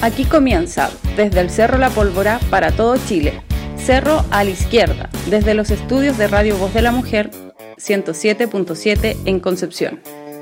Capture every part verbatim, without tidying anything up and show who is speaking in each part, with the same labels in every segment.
Speaker 1: Aquí comienza, desde el Cerro La Pólvora para todo Chile, Cerro a la Izquierda, desde los estudios de Radio Voz de la Mujer, ciento siete punto siete en Concepción.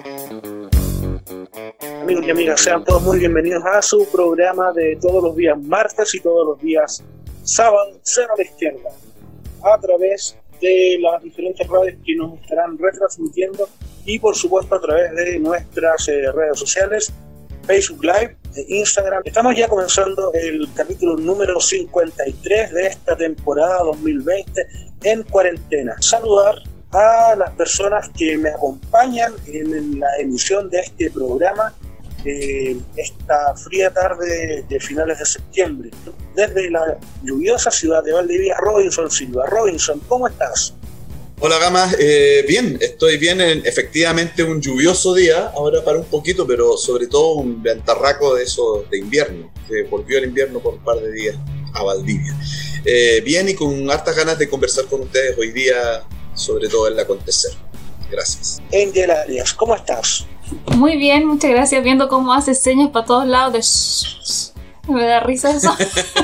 Speaker 2: Amigos y amigas, sean todos muy bienvenidos a su programa de todos los días martes y todos los días sábados, Cerro a la Izquierda, a través de las diferentes radios que nos estarán retransmitiendo y por supuesto a través de nuestras eh, redes sociales, Facebook Live, Instagram. Estamos ya comenzando el capítulo número cincuenta y tres de esta temporada dos mil veinte en cuarentena. Saludar a las personas que me acompañan en la emisión de este programa eh, esta fría tarde de finales de septiembre. Desde la lluviosa ciudad de Valdivia, Robinson Silva. Robinson, ¿cómo estás?
Speaker 3: Hola Gama, eh, bien, estoy bien en efectivamente un lluvioso día, ahora para un poquito, pero sobre todo un ventarraco de eso de invierno, que volvió el invierno por un par de días a Valdivia. Eh, bien y con hartas ganas de conversar con ustedes hoy día, sobre todo el acontecer. Gracias.
Speaker 2: Angel Arias, ¿cómo estás?
Speaker 4: Muy bien, muchas gracias, viendo cómo hace señas para todos lados de shh, shh. Me da risa eso.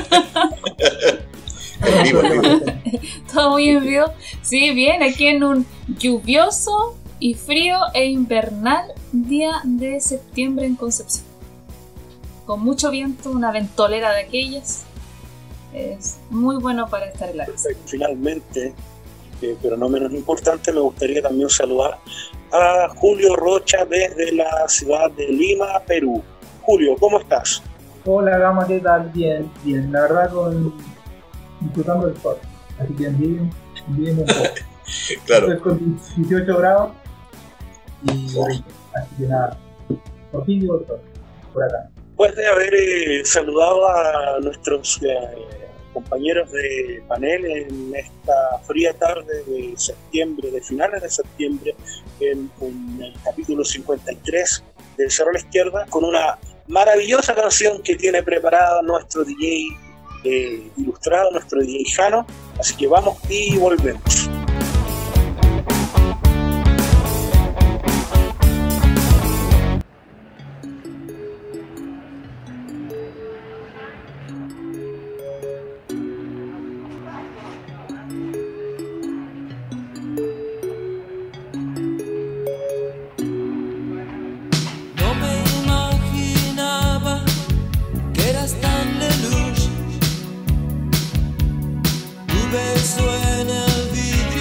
Speaker 3: En vivo, en vivo.
Speaker 4: Todo muy en vivo. Sí, bien, aquí en un lluvioso y frío e invernal día de septiembre en Concepción. Con mucho viento, una ventolera de aquellas. Es muy bueno para estar en la casa.
Speaker 2: Finalmente, eh, pero no menos importante, me gustaría también saludar a Julio Rocha desde la ciudad de Lima, Perú. Julio, ¿cómo estás?
Speaker 5: Hola Gama, ¿qué tal? Bien, bien, la verdad con... disfrutando del sol, así que bien, bien un poco.
Speaker 3: Claro.
Speaker 5: Estoy con dieciocho grados y oh. Así que nada, por fin digo el sol, por acá.
Speaker 2: Después de haber eh, saludado a nuestros eh, compañeros de panel en esta fría tarde de septiembre, de finales de septiembre, en, en el capítulo cincuenta y tres del Cerro a la Izquierda, con una maravillosa canción que tiene preparada nuestro D J Eh, ilustrado, nuestro D J Jano, así que vamos y volvemos.
Speaker 6: Beso en el vidrio.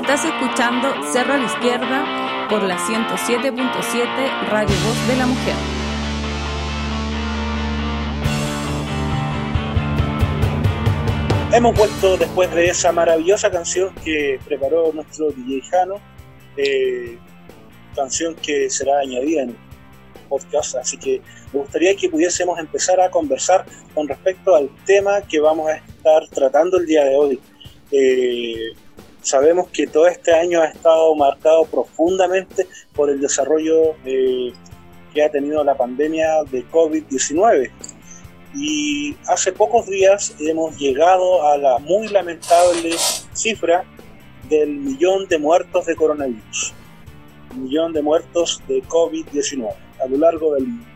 Speaker 1: Estás escuchando Cerro a la Izquierda por la ciento siete punto siete Radio Voz de la Mujer.
Speaker 2: Hemos vuelto después de esa maravillosa canción que preparó nuestro D J Jano, eh, canción que será añadida en el podcast, así que me gustaría que pudiésemos empezar a conversar con respecto al tema que vamos a estar tratando el día de hoy. Eh, sabemos que todo este año ha estado marcado profundamente por el desarrollo eh, que ha tenido la pandemia de COVID diecinueve. Y hace pocos días hemos llegado a la muy lamentable cifra del millón de muertos de coronavirus, un millón de muertos de COVID diecinueve a lo largo del mundo.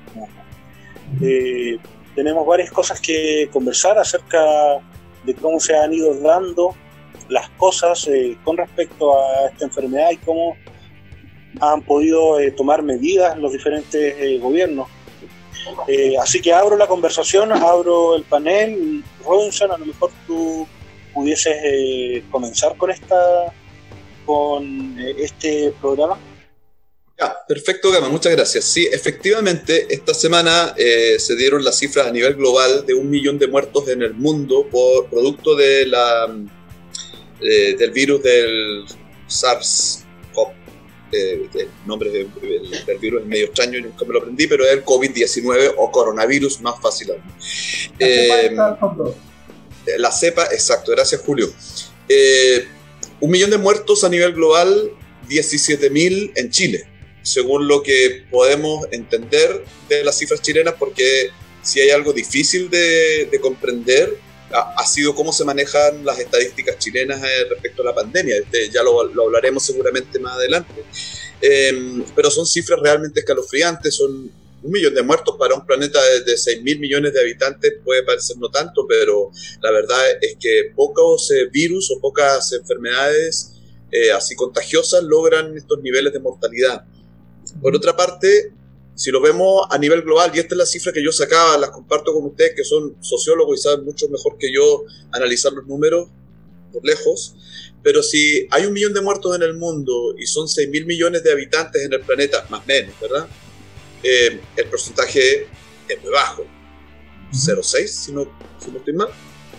Speaker 2: Eh, tenemos varias cosas que conversar acerca de cómo se han ido dando las cosas eh, con respecto a esta enfermedad y cómo han podido eh, tomar medidas los diferentes eh, gobiernos. Eh, así que abro la conversación, abro el panel. Robinson, a lo mejor tú pudieses eh, comenzar con esta con eh, este programa.
Speaker 3: Ya, perfecto, Gama, muchas gracias. Sí, efectivamente, esta semana eh, se dieron las cifras a nivel global de un millón de muertos en el mundo por producto de la, eh, del virus del SARS-CoV. Eh, el nombre del, del, del virus es medio extraño y nunca me lo aprendí, pero es el COVID diecinueve o coronavirus más fácil. Eh, la cepa, exacto, gracias Julio. Eh, un millón de muertos a nivel global, diecisiete mil en Chile, según lo que podemos entender de las cifras chilenas, porque si hay algo difícil de, de comprender ha, ha sido cómo se manejan las estadísticas chilenas eh, respecto a la pandemia. Este, ya lo, lo hablaremos seguramente más adelante. Eh, pero son cifras realmente escalofriantes, son un millón de muertos para un planeta de, de seis mil millones de habitantes, puede parecer no tanto, pero la verdad es que pocos eh, virus o pocas enfermedades eh, así contagiosas logran estos niveles de mortalidad. Por otra parte, si lo vemos a nivel global, y esta es la cifra que yo sacaba, las comparto con ustedes que son sociólogos y saben mucho mejor que yo analizar los números por lejos, pero si hay un millón de muertos en el mundo y son seis mil millones de habitantes en el planeta, más o menos, ¿verdad? Eh, el porcentaje es muy bajo, cero coma seis si no, si no estoy mal.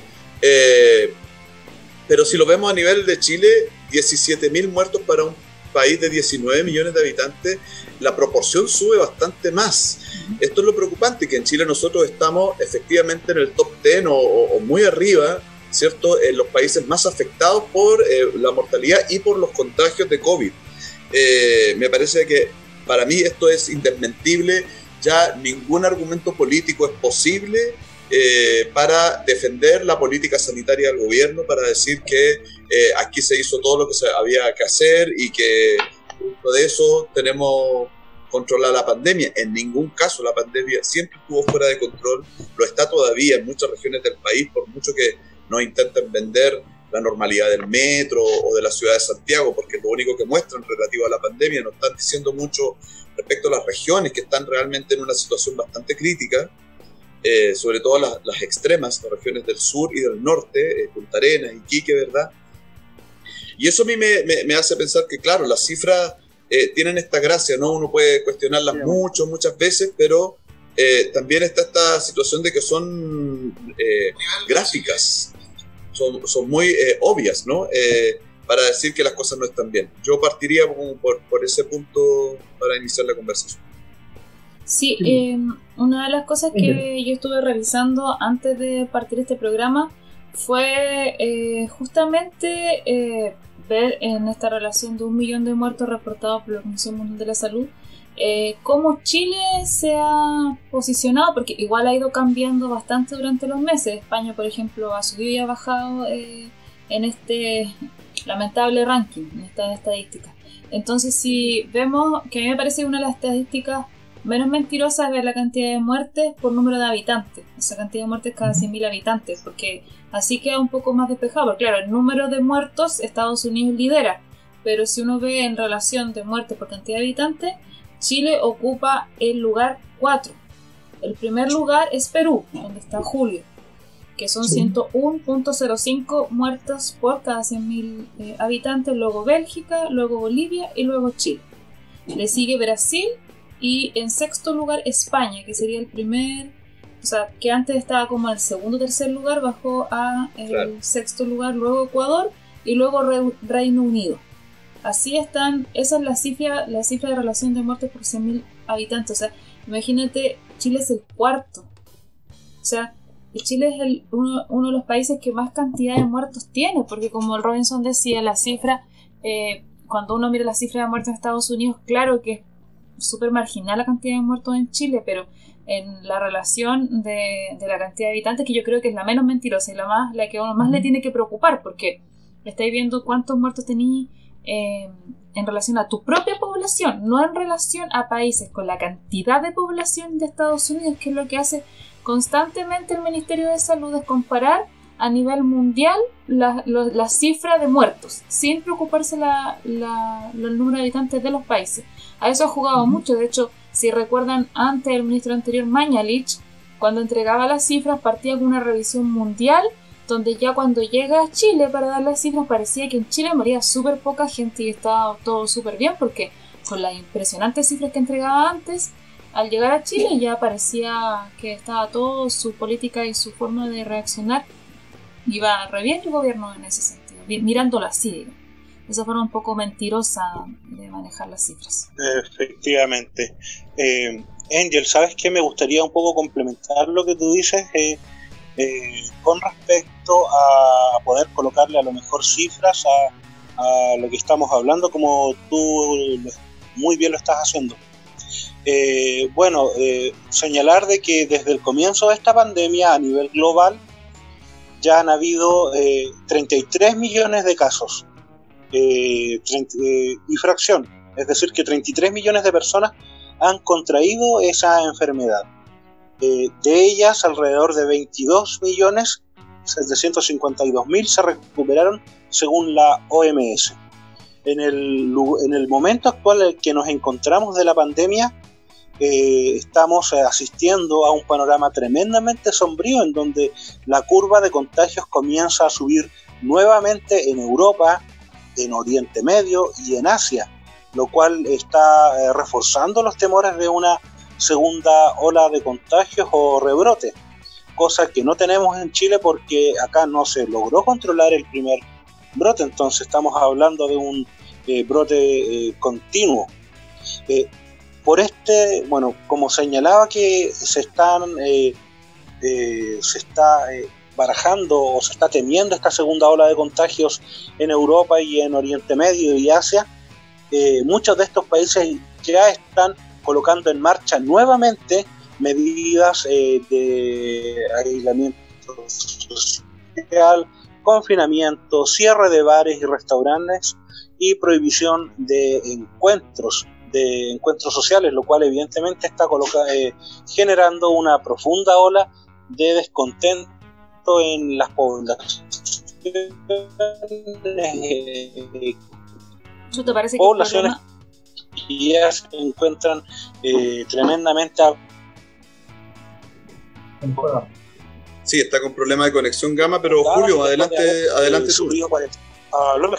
Speaker 3: Eh, pero si lo vemos a nivel de Chile, diecisiete mil muertos para un país de diecinueve millones de habitantes, la proporción sube bastante más. Esto es lo preocupante, que en Chile nosotros estamos efectivamente en el top diez o, o, o muy arriba, ¿cierto?, en los países más afectados por eh, la mortalidad y por los contagios de COVID. Eh, me parece que para mí esto es indesmentible, ya ningún argumento político es posible eh, para defender la política sanitaria del gobierno, para decir que eh, aquí se hizo todo lo que se había que hacer y que por de eso tenemos controlada la pandemia. En ningún caso la pandemia siempre estuvo fuera de control, lo está todavía en muchas regiones del país, por mucho que nos intenten vender la normalidad del metro o de la ciudad de Santiago, porque lo único que muestran relativo a la pandemia, nos están diciendo mucho respecto a las regiones que están realmente en una situación bastante crítica, eh, sobre todo las, las extremas, las regiones del sur y del norte, eh, Punta Arenas, Iquique, ¿verdad? Y eso a mí me, me, me hace pensar que, claro, las cifras eh, tienen esta gracia, ¿no? Uno puede cuestionarlas sí, mucho, muchas veces, pero eh, también está esta situación de que son eh, gráficas, son, son muy eh, obvias, ¿no? Eh, para decir que las cosas no están bien. Yo partiría por, por, por ese punto para iniciar la conversación.
Speaker 4: Sí, eh, una de las cosas que yo estuve revisando antes de partir este programa fue eh, justamente eh, ver en esta relación de un millón de muertos reportados por la Organización Mundial de la Salud, eh, cómo Chile se ha posicionado, porque igual ha ido cambiando bastante durante los meses. España, por ejemplo, ha subido y ha bajado eh, en este lamentable ranking, en estas estadísticas. Entonces, si vemos, que a mí me parece una de las estadísticas menos mentirosas es ver la cantidad de muertes por número de habitantes, esa cantidad de muertes cada cien mil habitantes, porque así queda un poco más despejado. Porque claro, el número de muertos Estados Unidos lidera, pero si uno ve en relación de muertes por cantidad de habitantes, Chile ocupa el lugar cuatro. El primer lugar es Perú, donde está Julio, que son
Speaker 5: Sí.
Speaker 4: ciento uno punto cero cinco muertos por cada cien mil eh, habitantes, luego Bélgica, luego Bolivia y luego Chile. Le sigue Brasil y en sexto lugar España, que sería el primer, o sea, que antes estaba como en el segundo o tercer lugar, bajó a el
Speaker 3: Claro.
Speaker 4: sexto lugar, luego Ecuador y luego Re- Reino Unido. Así están, esa es la cifra, la cifra de relación de muertes por cien mil habitantes. O sea, imagínate, Chile es el cuarto. O sea, Chile es el, uno, uno de los países que más cantidad de muertos tiene, porque como el Robinson decía, la cifra, eh, cuando uno mira la cifra de muertos en Estados Unidos, claro que es súper marginal la cantidad de muertos en Chile, pero en la relación de, de la cantidad de habitantes, que yo creo que es la menos mentirosa y la más la que a uno más le tiene que preocupar, porque estáis viendo cuántos muertos tenéis eh, en relación a tu propia población, no en relación a países con la cantidad de población de Estados Unidos, que es lo que hace constantemente el Ministerio de Salud, es comparar a nivel mundial la, la, la cifra de muertos, sin preocuparse la, la, el número de habitantes de los países. A eso ha jugado mucho. De hecho, si recuerdan, antes el ministro anterior, Mañalich, cuando entregaba las cifras, partía con una revisión mundial, donde ya cuando llega a Chile para dar las cifras, parecía que en Chile moría súper poca gente y estaba todo súper bien, porque con las impresionantes cifras que entregaba antes, al llegar a Chile ya parecía que estaba todo, su política y su forma de reaccionar iba re bien el gobierno en ese sentido, mirándolo así, digamos. Esa forma un poco mentirosa de manejar las cifras.
Speaker 2: Efectivamente. Eh, Angel, ¿sabes qué? Me gustaría un poco complementar lo que tú dices eh, eh, con respecto a poder colocarle a lo mejor cifras a, a lo que estamos hablando, como tú muy bien lo estás haciendo. Eh, bueno, eh, señalar de que desde el comienzo de esta pandemia a nivel global ya han habido eh, treinta y tres millones de casos eh, treinta, eh, y fracción, es decir que treinta y tres millones de personas han contraído esa enfermedad. Eh, de ellas, alrededor de veintidós millones setecientos cincuenta y dos mil se recuperaron según la O M S. En el, en el momento actual en el que nos encontramos de la pandemia, Eh, estamos eh, asistiendo a un panorama tremendamente sombrío, en donde la curva de contagios comienza a subir nuevamente en Europa, en Oriente Medio y en Asia, lo cual está eh, reforzando los temores de una segunda ola de contagios o rebrote, cosa que no tenemos en Chile porque acá no se logró controlar el primer brote. Entonces estamos hablando de un eh, brote eh, continuo. Eh, Por este, bueno, como señalaba que se están, eh, eh, se está eh, barajando o se está temiendo esta segunda ola de contagios en Europa y en Oriente Medio y Asia, eh, muchos de estos países ya están colocando en marcha nuevamente medidas eh, de aislamiento social, confinamiento, cierre de bares y restaurantes y prohibición de encuentros de encuentros sociales, lo cual evidentemente está coloca, eh, generando una profunda ola de descontento en las poblaciones. Eh,
Speaker 4: ¿Eso te parece que
Speaker 2: poblaciones que ya se encuentran eh, tremendamente a...
Speaker 3: Sí, está con problema de conexión Gama, pero claro, Julio, adelante, adelante tú.
Speaker 2: Uh, lo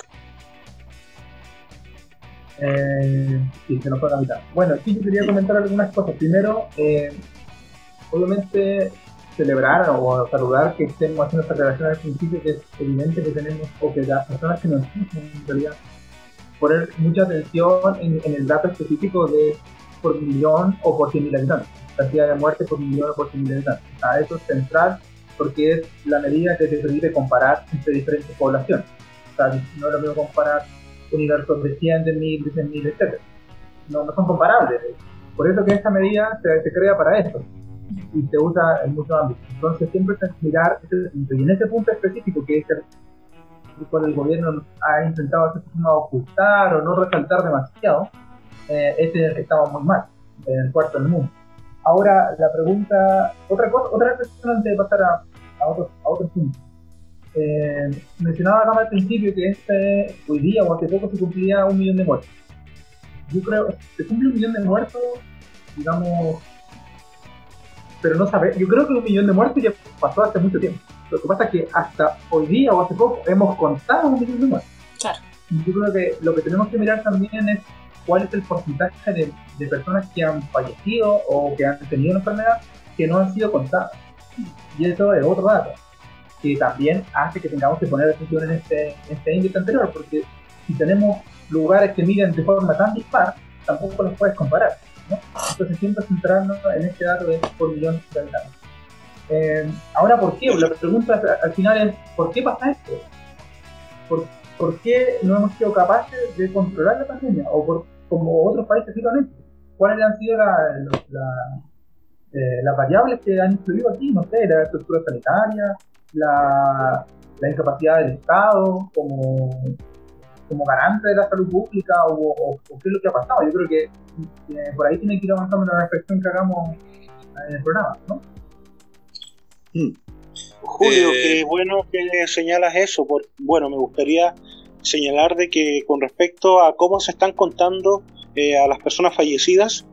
Speaker 5: Eh, sí, se nos fue a la mitad. Bueno, sí, yo quería comentar algunas cosas. Primero, eh, obviamente celebrar o saludar que estemos haciendo esta aclaración al principio, que es evidente que tenemos, o que las personas que nos escuchan en realidad, poner mucha atención en, en el dato específico de por millón o por cien mil habitantes, cantidad de muertes por millón o por cien mil habitantes. O sea, eso es central porque es la medida que te permite comparar entre diferentes poblaciones. O sea, no es lo mismo comparar universos de cien, de mil, de cien mil, etcétera. No, no son comparables. Por eso que esta medida se, se crea para esto y se usa en muchos ámbitos. Entonces siempre es mirar, y en ese punto específico que es el cual el gobierno ha intentado hacer forma ocultar o no resaltar demasiado, eh, ese es el que estaba muy mal, en el cuarto del mundo. Ahora la pregunta, otra cosa, otra reflexión antes de pasar a, a otros a otros puntos. Eh, mencionaba acá al principio que este, hoy día o hace poco se cumplía un millón de muertos. Yo creo que se cumple un millón de muertos, digamos, pero no sabe. Yo creo que un millón de muertos ya pasó hace mucho tiempo. Lo que pasa es que hasta hoy día o hace poco hemos contado un millón de muertos.
Speaker 4: Claro.
Speaker 5: Y yo creo que lo que tenemos que mirar también es cuál es el porcentaje de, de personas que han fallecido o que han tenido una enfermedad que no han sido contadas. Y eso es otro dato que también hace que tengamos que poner atención en este, en este índice anterior, porque si tenemos lugares que miden de forma tan dispar, tampoco los puedes comparar, ¿no? Entonces siempre centrarnos en este dato de por millón de habitantes. Eh, ahora, ¿por qué? La pregunta al final es, ¿por qué pasa esto? ¿Por, ¿por qué no hemos sido capaces de controlar la pandemia? O por, como otros países igualmente. ¿Cuáles han sido la, la, eh, las variables que han influido aquí? No sé, la estructura sanitaria, la, la incapacidad del Estado como, como garante de la salud pública, o, o, o qué es lo que ha pasado. Yo creo que, que por ahí tiene que ir avanzando la reflexión que hagamos en el programa, ¿no?
Speaker 2: Hmm. Julio,
Speaker 3: eh...
Speaker 2: qué bueno que señalas eso. Por, bueno, me gustaría señalar de que con respecto a cómo se están contando eh, a las personas fallecidas,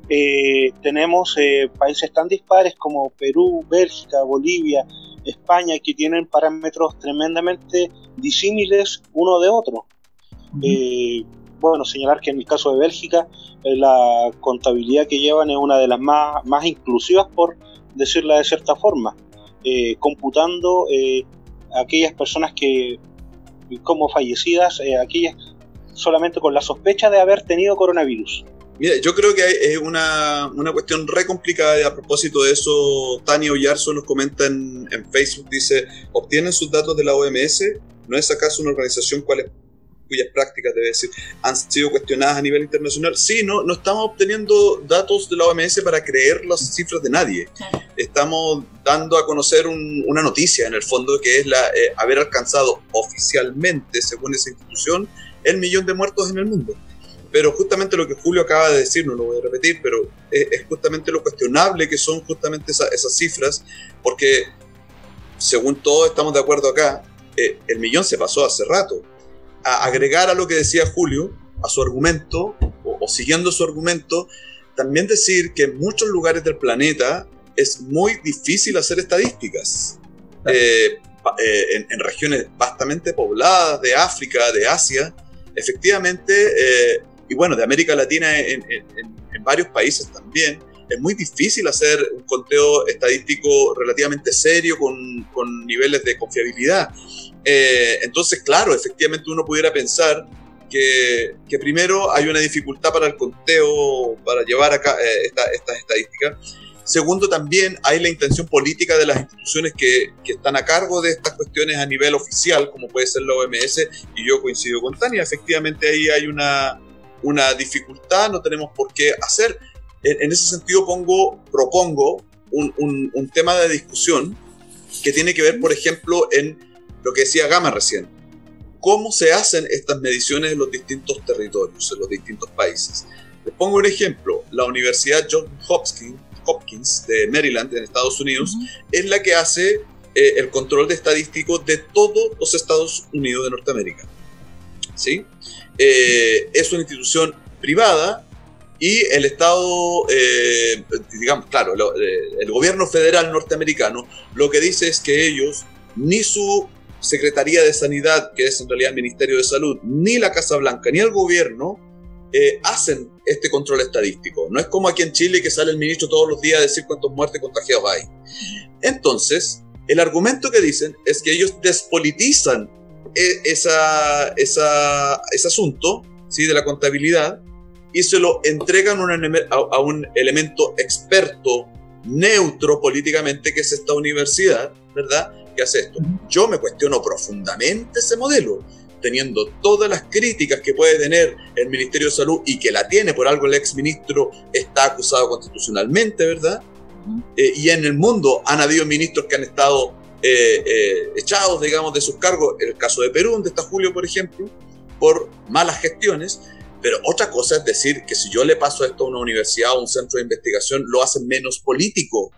Speaker 2: eh, tenemos eh, países tan dispares como Perú, Bélgica, Bolivia, España, que tienen parámetros tremendamente disímiles uno de otro. Uh-huh. Eh, bueno, señalar que en el caso de Bélgica, eh, la contabilidad que llevan es una de las más, más inclusivas, por decirla de cierta forma, eh, computando eh, aquellas personas que como fallecidas, eh, aquellas solamente con la sospecha de haber tenido coronavirus.
Speaker 3: Mira, yo creo que es una, una cuestión re complicada, y a propósito de eso, Tania Ollarzo nos comenta en, en Facebook, dice, ¿obtienen sus datos de la O M S? ¿No es acaso una organización cual es, cuyas prácticas, debe decir, han sido cuestionadas a nivel internacional? Sí, no, no estamos obteniendo datos de la O M S para creer las cifras de nadie. Estamos dando a conocer un, una noticia, en el fondo, que es la eh, haber alcanzado oficialmente, según esa institución, el millón de muertos en el mundo. Pero justamente lo que Julio acaba de decir, no lo voy a repetir, pero es, es justamente lo cuestionable que son justamente esa, esas cifras, porque según todos estamos de acuerdo acá, eh, el millón se pasó hace rato. A agregar a lo que decía Julio, a su argumento, o, o siguiendo su argumento, también decir que en muchos lugares del planeta es muy difícil hacer estadísticas. Eh, eh, en, en regiones bastante pobladas de África, de Asia, efectivamente, eh, y bueno, de América Latina en, en, en varios países también, es muy difícil hacer un conteo estadístico relativamente serio con, con niveles de confiabilidad. Eh, entonces, claro, efectivamente uno pudiera pensar que, que primero hay una dificultad para el conteo, para llevar acá eh, esta, estas estadísticas. Segundo, también hay la intención política de las instituciones que, que están a cargo de estas cuestiones a nivel oficial, como puede ser la O M S, y yo coincido con Tania, efectivamente ahí hay una, una dificultad, no tenemos por qué hacer. En, en ese sentido pongo, propongo un, un, un tema de discusión que tiene que ver, por ejemplo, en lo que decía Gama recién. ¿Cómo se hacen estas mediciones en los distintos territorios, en los distintos países? Les pongo un ejemplo. La Universidad Johns Hopkins, Hopkins de Maryland, en Estados Unidos, uh-huh. es la que hace eh, el control de estadístico de todos los Estados Unidos de Norteamérica. ¿Sí? Eh, es una institución privada y el Estado, eh, digamos, claro, lo, eh, el gobierno federal norteamericano lo que dice es que ellos, ni su Secretaría de Sanidad, que es en realidad el Ministerio de Salud, ni la Casa Blanca, ni el gobierno, Eh, hacen este control estadístico. No es como aquí en Chile que sale el ministro todos los días a decir cuántos muertos y contagiados hay. Entonces, el argumento que dicen es que ellos despolitizan esa, esa, ese asunto, ¿sí?, de la contabilidad, y se lo entregan una, a, a un elemento experto, neutro políticamente, que es esta universidad, ¿verdad?, que hace esto. Yo me cuestiono profundamente ese modelo, teniendo todas las críticas que puede tener el Ministerio de Salud, y que la tiene, por algo el exministro está acusado constitucionalmente, ¿verdad? Uh-huh. Eh, y en el mundo han habido ministros que han estado eh, eh, echados, digamos, de sus cargos, en el caso de Perú, donde está Julio, por ejemplo, por malas gestiones. Pero otra cosa es decir que si yo le paso esto a una universidad o a un centro de investigación, lo hacen menos político.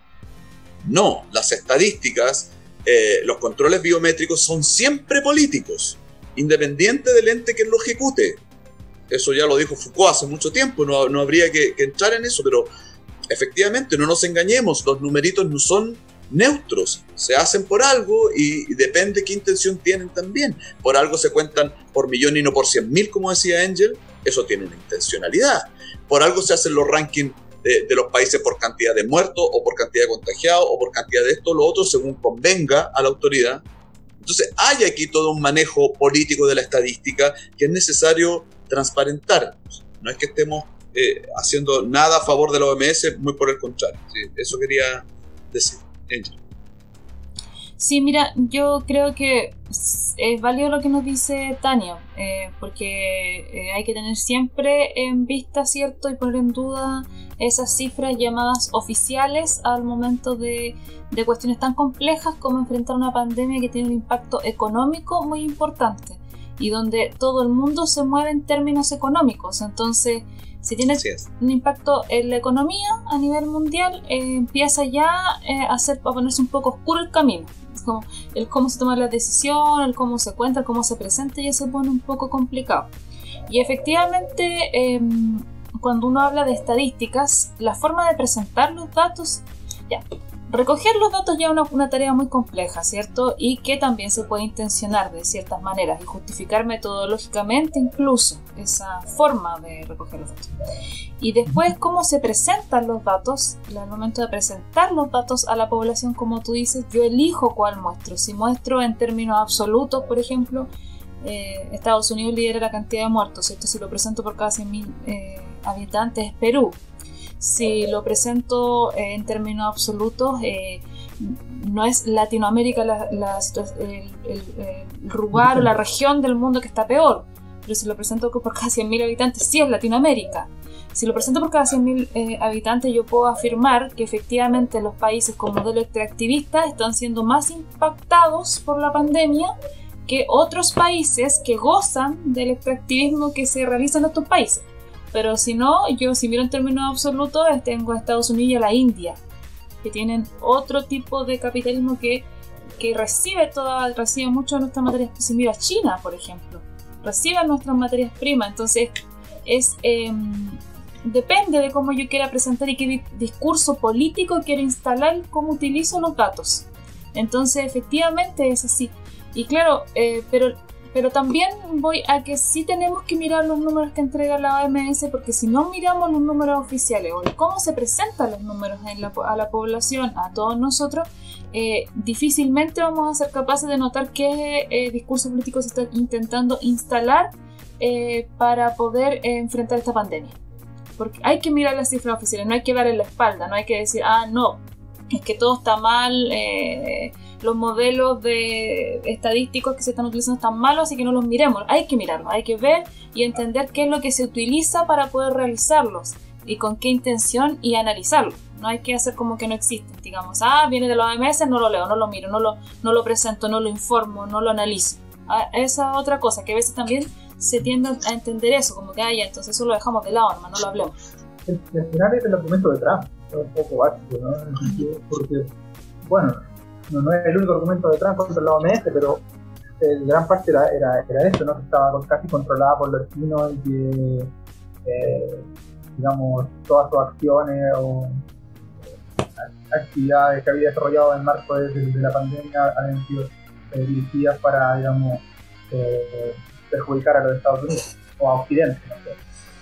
Speaker 3: No, las estadísticas, eh, los controles biométricos son siempre políticos, independiente del ente que lo ejecute. Eso ya lo dijo Foucault hace mucho tiempo, no, no habría que, que entrar en eso, pero efectivamente no nos engañemos, los numeritos no son neutros, se hacen por algo y, y depende qué intención tienen también. Por algo se cuentan por millón y no por cien mil, como decía Angel, eso tiene una intencionalidad. Por algo se hacen los rankings de, de los países por cantidad de muertos o por cantidad de contagiados o por cantidad de esto o lo otro, según convenga a la autoridad. Entonces hay aquí todo un manejo político de la estadística que es necesario transparentar. No es que estemos eh, haciendo nada a favor de la O M S, muy por el contrario. ¿Sí? Eso quería decir. Angel.
Speaker 4: Sí, mira, yo creo que es válido lo que nos dice Tania, eh, porque eh, hay que tener siempre en vista, ¿cierto? Y poner en duda esas cifras llamadas oficiales al momento de, de cuestiones tan complejas como enfrentar una pandemia que tiene un impacto económico muy importante y donde todo el mundo se mueve en términos económicos. Entonces, si tiene un impacto en la economía a nivel mundial, eh, empieza ya eh, a, hacer, a ponerse un poco oscuro el camino. Es como el cómo se toma la decisión, el cómo se cuenta, el cómo se presenta, ya se pone un poco complicado. Y efectivamente, eh, cuando uno habla de estadísticas, la forma de presentar los datos, ya, recoger los datos ya es una, una tarea muy compleja, ¿cierto? Y que también se puede intencionar de ciertas maneras y justificar metodológicamente incluso esa forma de recoger los datos. Y después, cómo se presentan los datos, al momento de presentar los datos a la población, como tú dices, yo elijo cuál muestro. Si muestro en términos absolutos, por ejemplo, eh, Estados Unidos lidera la cantidad de muertos, ¿cierto? Si lo presento por cada cien mil eh, habitantes es Perú. Si lo presento eh, en términos absolutos, eh, no es Latinoamérica la, la, el, el, el lugar o la región del mundo que está peor, pero si lo presento por cada cien mil habitantes, sí es Latinoamérica. Si lo presento por cada cien mil eh, habitantes, yo puedo afirmar que efectivamente los países con modelo extractivista están siendo más impactados por la pandemia que otros países que gozan del extractivismo que se realiza en estos países. Pero si no, yo si miro en términos absolutos, tengo a Estados Unidos y a la India, que tienen otro tipo de capitalismo que, que recibe toda, recibe mucho de nuestras materias. Si miro a China, por ejemplo, recibe nuestras materias primas. Entonces, es eh, depende de cómo yo quiera presentar y qué di- discurso político quiero instalar, cómo utilizo los datos. Entonces, efectivamente es así. Y claro, eh, pero... Pero también voy a que sí tenemos que mirar los números que entrega la O M S, porque si no miramos los números oficiales o cómo se presentan los números en la, a la población, a todos nosotros, eh, difícilmente vamos a ser capaces de notar qué eh, discurso político se está intentando instalar eh, para poder eh, enfrentar esta pandemia. Porque hay que mirar las cifras oficiales, no hay que darle la espalda, no hay que decir, ah, no, es que todo está mal, eh, los modelos de estadísticos que se están utilizando están malos, así que no los miremos. Hay que mirarlos, hay que ver y entender qué es lo que se utiliza para poder realizarlos y con qué intención y analizarlo. No hay que hacer como que no existen, digamos, ah, viene de la O M S, no lo leo, no lo miro, no lo, no lo presento, no lo informo, no lo analizo. Ah, esa otra cosa, que a veces también se tiende a entender eso, como que, ah, ya, entonces eso lo dejamos de lado, nomás, no lo hablemos.
Speaker 5: El, el final es el argumento de Trump, es un poco básico, ¿no? Porque, bueno, no, no es el único argumento de Trump contra la O M S, pero en gran parte era, era, era esto, ¿no? Que estaba casi controlada por los chinos y que, eh, digamos, todas sus acciones o eh, actividades que había desarrollado en el marco de, de, de la pandemia habían sido eh, dirigidas para, digamos, eh, perjudicar a los Estados Unidos o a Occidente, no sé.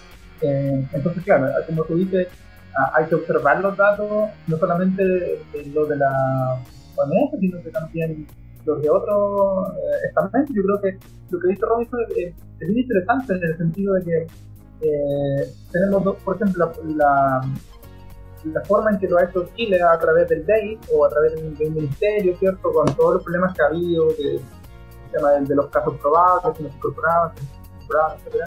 Speaker 5: Eh, entonces, claro, como tú dices, hay que observar los datos, no solamente los de la O M S, sino que también los de otros eh, estamentos. Yo creo que lo que dice Robinson es, es bien interesante en el sentido de que eh, tenemos, dos, por ejemplo, la, la, la forma en que lo ha hecho Chile a través del D E I o a través del, del Ministerio, ¿cierto? Con todos los problemas que ha habido, que, el tema de, de los casos probados, que no se incorporaban, que no se incorporaban, etcétera.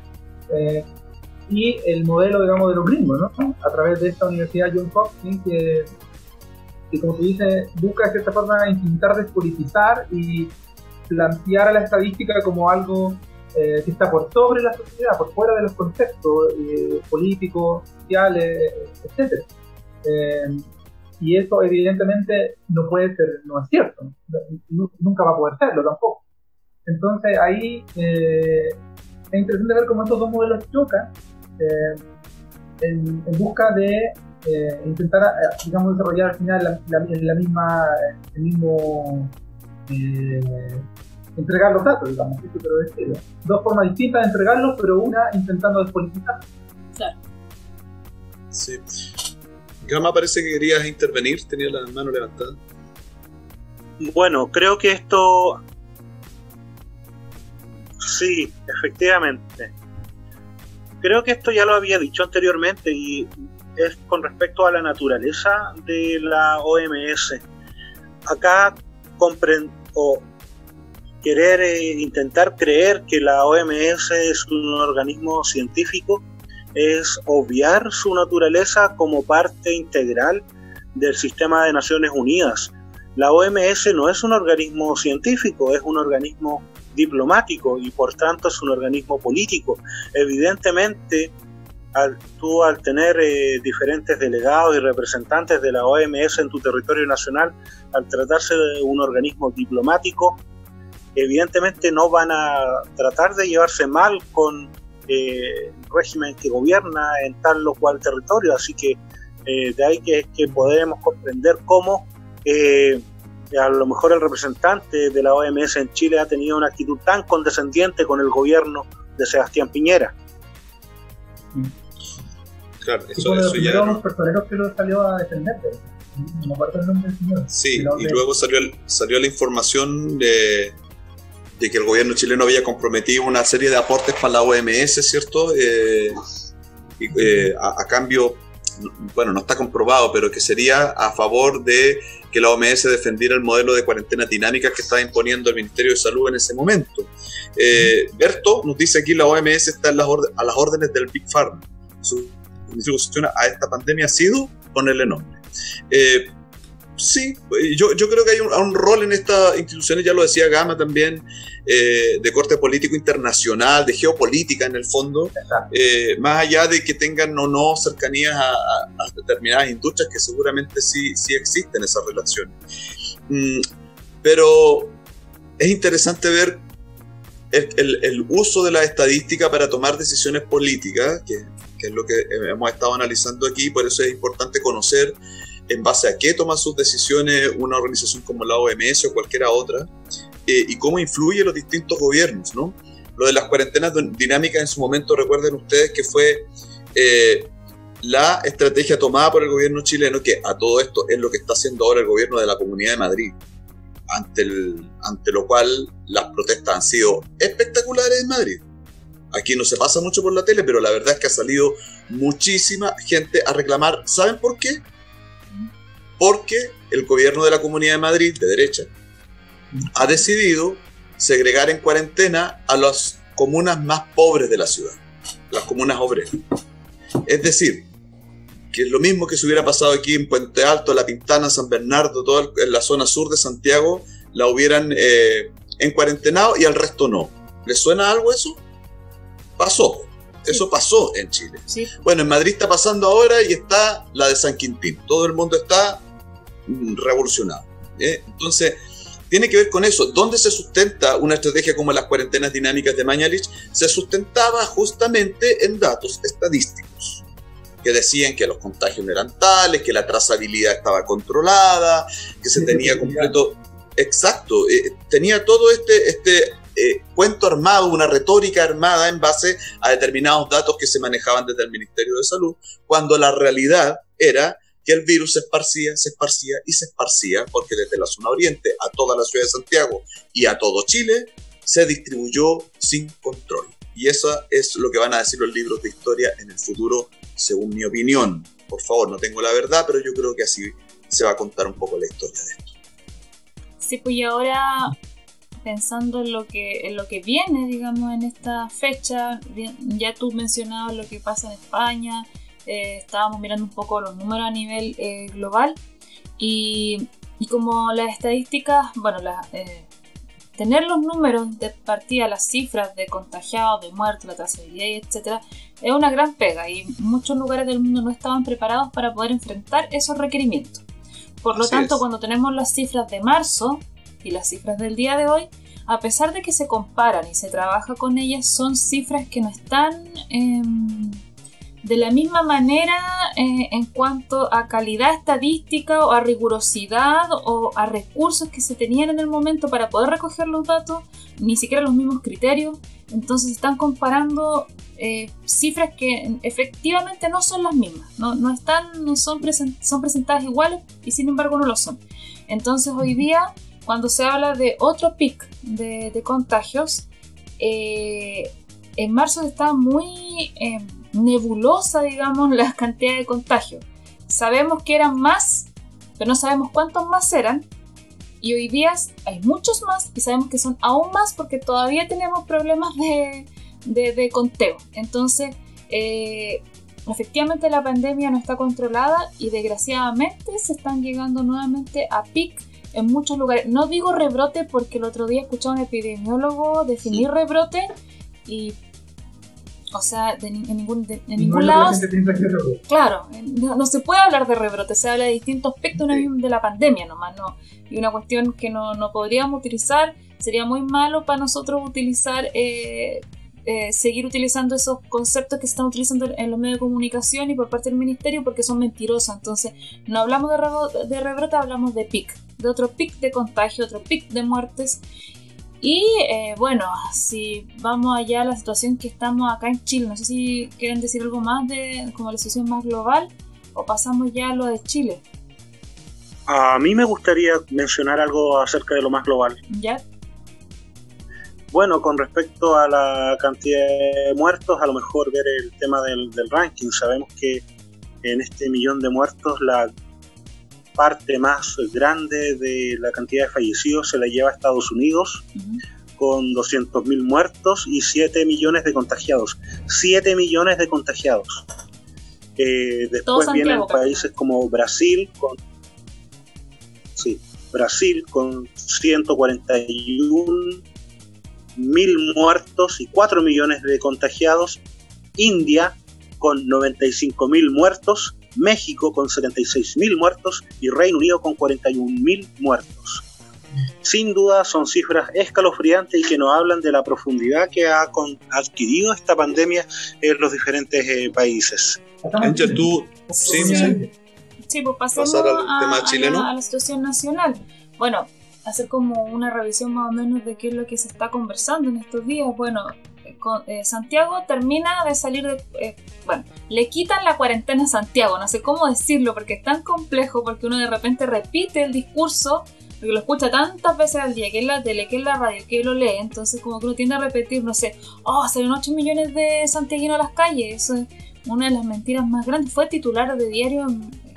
Speaker 5: Eh, y el modelo, digamos, de los gringos, ¿no? A través de esta universidad Johns Hopkins, que, que como tú dices, busca de cierta forma intentar despolitizar y plantear a la estadística como algo eh, que está por sobre la sociedad, por fuera de los conceptos eh, políticos, sociales, etcétera. Eh, y eso evidentemente no puede ser, no es cierto, no, nunca va a poder serlo tampoco. Entonces ahí eh, es interesante ver cómo estos dos modelos chocan eh, en, en busca de eh, intentar, eh, digamos, desarrollar al final la, la, la misma, el mismo, eh, entregar los datos, digamos, ¿sí? Pero es, dos formas distintas de entregarlos, pero una intentando despolitizar.
Speaker 4: Claro.
Speaker 3: Sí. Gama, parece que querías intervenir, tenía la mano levantada.
Speaker 2: Bueno, creo que esto... Sí, efectivamente. Creo que esto ya lo había dicho anteriormente y es con respecto a la naturaleza de la O M S. Acá comprendo, o querer eh, intentar creer que la O M S es un organismo científico es obviar su naturaleza como parte integral del sistema de Naciones Unidas. La O M S no es un organismo científico, es un organismo diplomático y por tanto es un organismo político. Evidentemente, al, tú al tener eh, diferentes delegados y representantes de la O M S en tu territorio nacional, al tratarse de un organismo diplomático, evidentemente no van a tratar de llevarse mal con eh, el régimen que gobierna en tal o cual territorio, así que eh, de ahí que, que podemos comprender cómo eh, a lo mejor el representante de la O M S en Chile ha tenido una actitud tan condescendiente con el gobierno de Sebastián Piñera.
Speaker 3: Claro, eso,
Speaker 5: sí, eso
Speaker 3: eso ya...
Speaker 5: Los personeros que lo salió a defender, no me acuerdo el nombre del señor.
Speaker 3: Sí,
Speaker 5: pero
Speaker 3: y
Speaker 5: de... luego
Speaker 3: salió, salió la información de, de que el gobierno chileno había comprometido una serie de aportes para la O M S, ¿cierto? Eh, y, eh, a, a cambio, bueno, no está comprobado, pero que sería a favor de que la O M S defendiera el modelo de cuarentena dinámica que estaba imponiendo el Ministerio de Salud en ese momento. Eh, Berto nos dice aquí la O M S está en las orden, a las órdenes del Big Pharma. Su contribución a esta pandemia ha sido ponerle nombre. Eh, sí, yo, yo creo que hay un, un rol en estas instituciones, ya lo decía Gama también, eh, de corte político internacional, de geopolítica en el fondo, eh, más allá de que tengan o no cercanías a, a, a determinadas industrias, que seguramente sí, sí existen esas relaciones. Mm, pero es interesante ver el, el, el uso de la estadística para tomar decisiones políticas, que, que es lo que hemos estado analizando aquí, por eso es importante conocer en base a qué toma sus decisiones una organización como la O M S o cualquiera otra, eh, y cómo influye los distintos gobiernos, ¿no? Lo de las cuarentenas dinámicas en su momento, recuerden ustedes que fue eh, la estrategia tomada por el gobierno chileno, que a todo esto es lo que está haciendo ahora el gobierno de la Comunidad de Madrid, ante, el, ante lo cual las protestas han sido espectaculares en Madrid. Aquí no se pasa mucho por la tele, pero la verdad es que ha salido muchísima gente a reclamar. ¿Saben por qué? Porque el gobierno de la Comunidad de Madrid, de derecha, ha decidido segregar en cuarentena a las comunas más pobres de la ciudad, las comunas obreras. Es decir, que es lo mismo que se hubiera pasado aquí en Puente Alto, La Pintana, San Bernardo, toda en la zona sur de Santiago, la hubieran eh, encuarentenado y al resto no. ¿Les suena algo eso? Pasó. Eso pasó en Chile.
Speaker 4: Sí.
Speaker 3: Bueno, en Madrid está pasando ahora y está la de San Quintín. Todo el mundo está revolucionado. ¿eh? Entonces, tiene que ver con eso. ¿Dónde se sustenta una estrategia como las cuarentenas dinámicas de Mañalich? Se sustentaba justamente en datos estadísticos, que decían que los contagios no eran tales, que la trazabilidad estaba controlada, que se tenía completo... Exacto. Eh, tenía todo este... este Eh, cuento armado, una retórica armada en base a determinados datos que se manejaban desde el Ministerio de Salud, cuando la realidad era que el virus se esparcía, se esparcía y se esparcía, porque desde la zona oriente a toda la ciudad de Santiago y a todo Chile se distribuyó sin control. Y eso es lo que van a decir los libros de historia en el futuro, según mi opinión. Por favor, no tengo la verdad, pero yo creo que así se va a contar un poco la historia de esto.
Speaker 4: Sí, pues y ahora... pensando en lo que en lo que viene, digamos, en esta fecha, ya tú mencionabas lo que pasa en España, eh, estábamos mirando un poco los números a nivel eh, global y, y como las estadísticas, bueno, la, eh, tener los números de partida, las cifras de contagiados, de muertos, la trazabilidad, etcétera, es una gran pega y muchos lugares del mundo no estaban preparados para poder enfrentar esos requerimientos. Por lo
Speaker 3: Así
Speaker 4: tanto,
Speaker 3: es.
Speaker 4: cuando tenemos las cifras de marzo y las cifras del día de hoy, a pesar de que se comparan y se trabaja con ellas, son cifras que no están eh, De la misma manera, eh, en cuanto a calidad estadística o a rigurosidad o a recursos que se tenían en el momento para poder recoger los datos, ni siquiera los mismos criterios. Entonces están comparando eh, cifras que efectivamente no son las mismas, no, no, están, no son, present, son presentadas iguales y sin embargo no lo son. Entonces hoy día, cuando se habla de otro pic de, de contagios, eh, en marzo está muy... Eh, nebulosa, digamos, la cantidad de contagios. Sabemos que eran más, pero no sabemos cuántos más eran. Y hoy día hay muchos más y sabemos que son aún más porque todavía tenemos problemas de, de, de conteo. Entonces, eh, efectivamente la pandemia no está controlada y desgraciadamente se están llegando nuevamente a pic en muchos lugares. No digo rebrote porque el otro día escuché a un epidemiólogo definir sí. rebrote y o sea, de, en ningún, de, en ningún lado. Claro, no, no se puede hablar de rebrote, se habla de distintos aspectos sí. de la pandemia nomás, ¿no? Y una cuestión que no, no podríamos utilizar, sería muy malo para nosotros utilizar, eh, eh, seguir utilizando esos conceptos que se están utilizando en los medios de comunicación y por parte del ministerio porque son mentirosos. Entonces, no hablamos de rebrote, de rebrote hablamos de pic, de otro pic de contagio, otro pic de muertes. Y eh, bueno, si vamos allá a la situación que estamos acá en Chile, no sé si quieren decir algo más de como la situación más global o pasamos ya a lo de Chile.
Speaker 2: A mí me gustaría mencionar algo acerca de lo más global.
Speaker 4: ¿Ya?
Speaker 2: Bueno, con respecto a la cantidad de muertos, a lo mejor ver el tema del, del ranking. Sabemos que en este millón de muertos la parte más grande de la cantidad de fallecidos se la lleva a Estados Unidos, uh-huh. con doscientos mil muertos y siete millones de contagiados. siete millones de contagiados. Eh, después vienen países como Brasil, con, sí, Brasil con ciento cuarenta y un mil muertos y cuatro millones de contagiados. India con noventa y cinco mil muertos. México con setenta y seis mil muertos y Reino Unido con cuarenta y un mil muertos. Sin duda son cifras escalofriantes y que nos hablan de la profundidad que ha con, adquirido esta pandemia en los diferentes eh, países.
Speaker 3: Angel, tú... Sí, sí, sí.
Speaker 4: Sí, pues pasemos al tema a, chileno. A, la, a la situación nacional. Bueno, hacer como una revisión más o menos de qué es lo que se está conversando en estos días. Bueno, con, eh, Santiago termina de salir de... Eh, bueno, le quitan la cuarentena a Santiago, no sé cómo decirlo porque es tan complejo, porque uno de repente repite el discurso, porque lo escucha tantas veces al día, que es la tele, que es la radio, que lo lee, entonces como que uno tiende a repetir, no sé, oh, salen ocho millones de santiaguinos a las calles, eso es una de las mentiras más grandes, fue titular de diario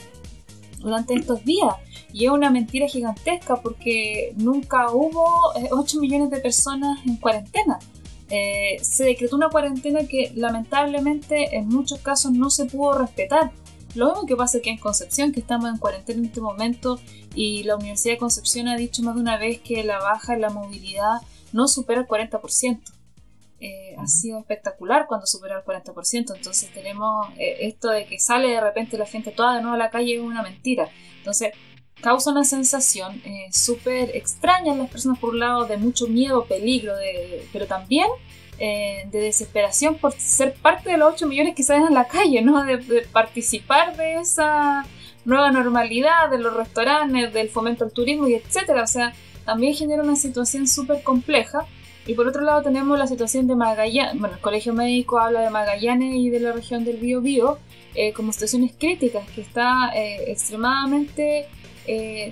Speaker 4: durante estos días, y es una mentira gigantesca porque nunca hubo ocho millones de personas en cuarentena. Eh, se decretó una cuarentena que lamentablemente en muchos casos no se pudo respetar. Lo mismo que pasa aquí en Concepción, que estamos en cuarentena en este momento y la Universidad de Concepción ha dicho más de una vez que la baja en la movilidad no supera el cuarenta por ciento. Eh, ha sido espectacular cuando supera el cuarenta por ciento, entonces tenemos eh, esto de que sale de repente la gente toda de nuevo a la calle es una mentira. Entonces causa una sensación eh, súper extraña en las personas, por un lado de mucho miedo, peligro, de, pero también eh, de desesperación por ser parte de los ocho millones que salen a la calle, ¿no? De, de participar de esa nueva normalidad, de los restaurantes, del fomento al turismo y etcétera. O sea, también genera una situación súper compleja. Y por otro lado tenemos la situación de Magallanes. Bueno, el Colegio Médico habla de Magallanes y de la región del Biobío eh, como situaciones críticas, que está eh, extremadamente eh,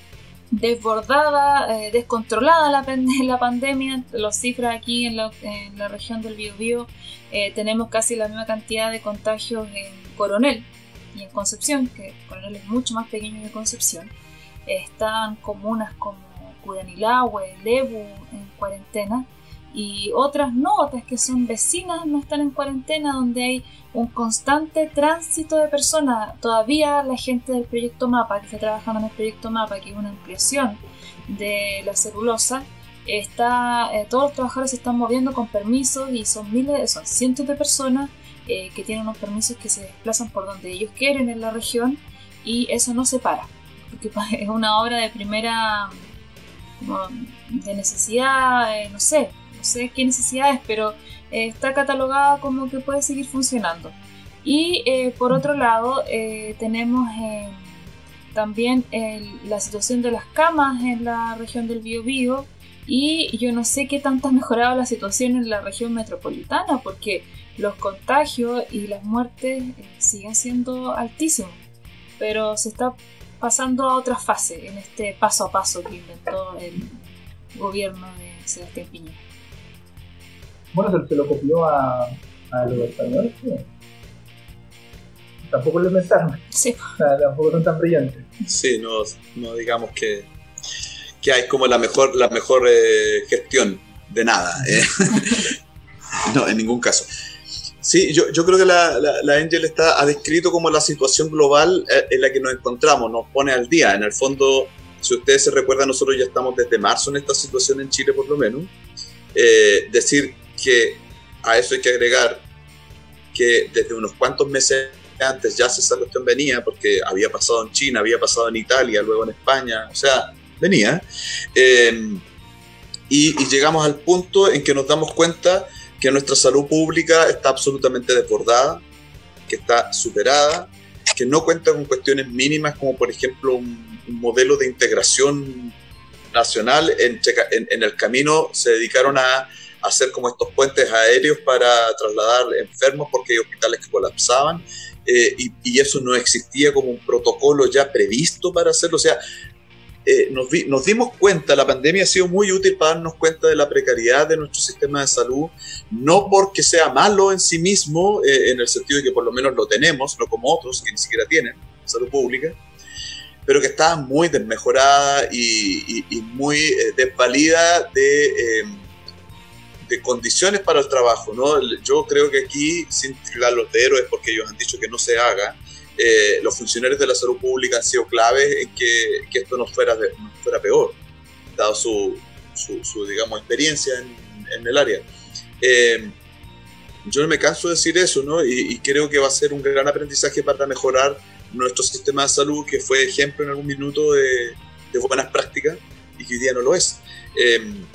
Speaker 4: desbordada, eh, descontrolada la, la pandemia. Las cifras aquí en la, en la región del Biobío eh, tenemos casi la misma cantidad de contagios en Coronel y en Concepción, que Coronel es mucho más pequeño que Concepción. Eh, están comunas como Curanilahue, Lebu en cuarentena y otras no, otras que son vecinas no están en cuarentena, donde hay un constante tránsito de personas. Todavía la gente del proyecto MAPA, que está trabajando en el proyecto MAPA, que es una ampliación de la celulosa, está, eh, todos los trabajadores se están moviendo con permisos y son miles, son cientos de personas eh, que tienen unos permisos que se desplazan por donde ellos quieren en la región y eso no se para, porque es una obra de primera... de necesidad, eh, no sé, no sé qué necesidades, pero eh, está catalogada como que puede seguir funcionando. Y eh, por otro lado, eh, tenemos eh, también el, la situación de las camas en la región del Biobío, y yo no sé qué tanto ha mejorado la situación en la región metropolitana, porque los contagios y las muertes eh, siguen siendo altísimos, pero se está pasando a otra fase en este paso a paso que inventó el gobierno de Sebastián Piñera.
Speaker 5: Bueno, se, se lo copió a, a los españoles, ¿sí? Tampoco lo inventaron.
Speaker 4: Sí.
Speaker 5: O sea, tampoco son tan brillantes.
Speaker 3: Sí, no, no digamos que, que hay como la mejor, la mejor eh, gestión de nada. Eh. No, en ningún caso. Sí, yo, yo creo que la, la, la Angel está, ha descrito como la situación global en la que nos encontramos, nos pone al día. En el fondo, si ustedes se recuerdan, nosotros ya estamos desde marzo en esta situación en Chile, por lo menos. Eh, decir que a eso hay que agregar que desde unos cuantos meses antes ya esa cuestión venía, porque había pasado en China, había pasado en Italia, luego en España, o sea, venía. Eh, y, y llegamos al punto en que nos damos cuenta que nuestra salud pública está absolutamente desbordada, que está superada, que no cuenta con cuestiones mínimas como por ejemplo un, un modelo de integración nacional. En, en, en el camino se dedicaron a, a hacer como estos puentes aéreos para trasladar enfermos porque hay hospitales que colapsaban, eh, y, y eso no existía como un protocolo ya previsto para hacerlo. O sea, Eh, nos, vi, nos dimos cuenta, la pandemia ha sido muy útil para darnos cuenta de la precariedad de nuestro sistema de salud, no porque sea malo en sí mismo, eh, en el sentido de que por lo menos lo tenemos, no como otros que ni siquiera tienen salud pública, pero que está muy desmejorada y, y, y muy eh, desvalida de, eh, de condiciones para el trabajo, ¿no? Yo creo que aquí, sin tirar los de héroes porque ellos han dicho que no se haga, Eh, los funcionarios de la salud pública han sido claves en que, que esto no fuera, de, no fuera peor, dado su, su, su digamos, experiencia en, en el área. Eh, yo no me canso de decir eso, ¿no? Y, y creo que va a ser un gran aprendizaje para mejorar nuestro sistema de salud, que fue ejemplo en algún minuto de, de buenas prácticas y que hoy día no lo es. Eh,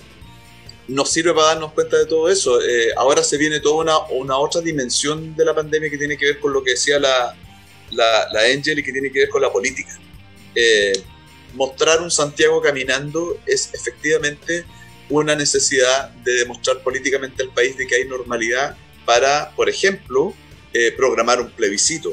Speaker 3: nos sirve para darnos cuenta de todo eso. Eh, ahora se viene toda una, una otra dimensión de la pandemia que tiene que ver con lo que decía la La, la Angel, y que tiene que ver con la política. Eh, mostrar un Santiago caminando es efectivamente una necesidad de demostrar políticamente al país de que hay normalidad para, por ejemplo, eh, programar un plebiscito,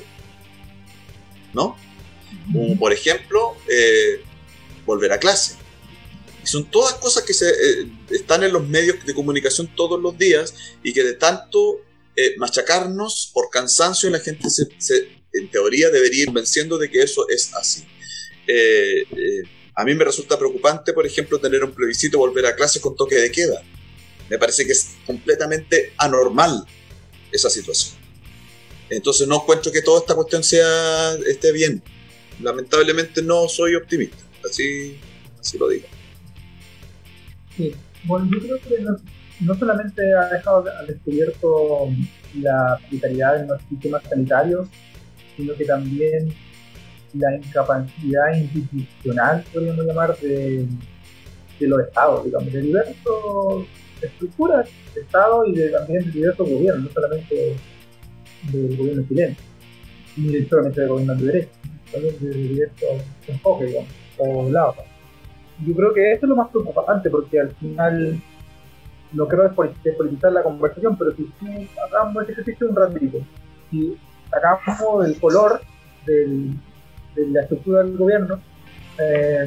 Speaker 3: ¿no? O, por ejemplo, eh, volver a clase. Y son todas cosas que se, eh, están en los medios de comunicación todos los días y que de tanto eh, machacarnos por cansancio la gente se, se en teoría debería ir venciendo de que eso es así. Eh, eh, a mí me resulta preocupante, por ejemplo, tener un plebiscito, volver a clases con toque de queda. Me parece que es completamente anormal esa situación. Entonces no encuentro que toda esta cuestión sea, esté bien. Lamentablemente no soy optimista, así, así lo digo.
Speaker 5: Sí, bueno, yo creo que no, no solamente ha dejado al descubierto la precariedad en los sistemas sanitarios, sino que también la incapacidad institucional, podríamos llamar, de, de los estados, digamos, de diversas estructuras de estado y de, también de diversos gobiernos, no solamente del gobierno chileno, ni solamente del gobierno de derecha, también de diversos enfoques, digamos, o lados. Yo creo que eso es lo más preocupante, porque al final no creo despolitizar la conversación, pero si hagamos este ejercicio un ratito, si sacamos el color del, de la estructura del gobierno, eh,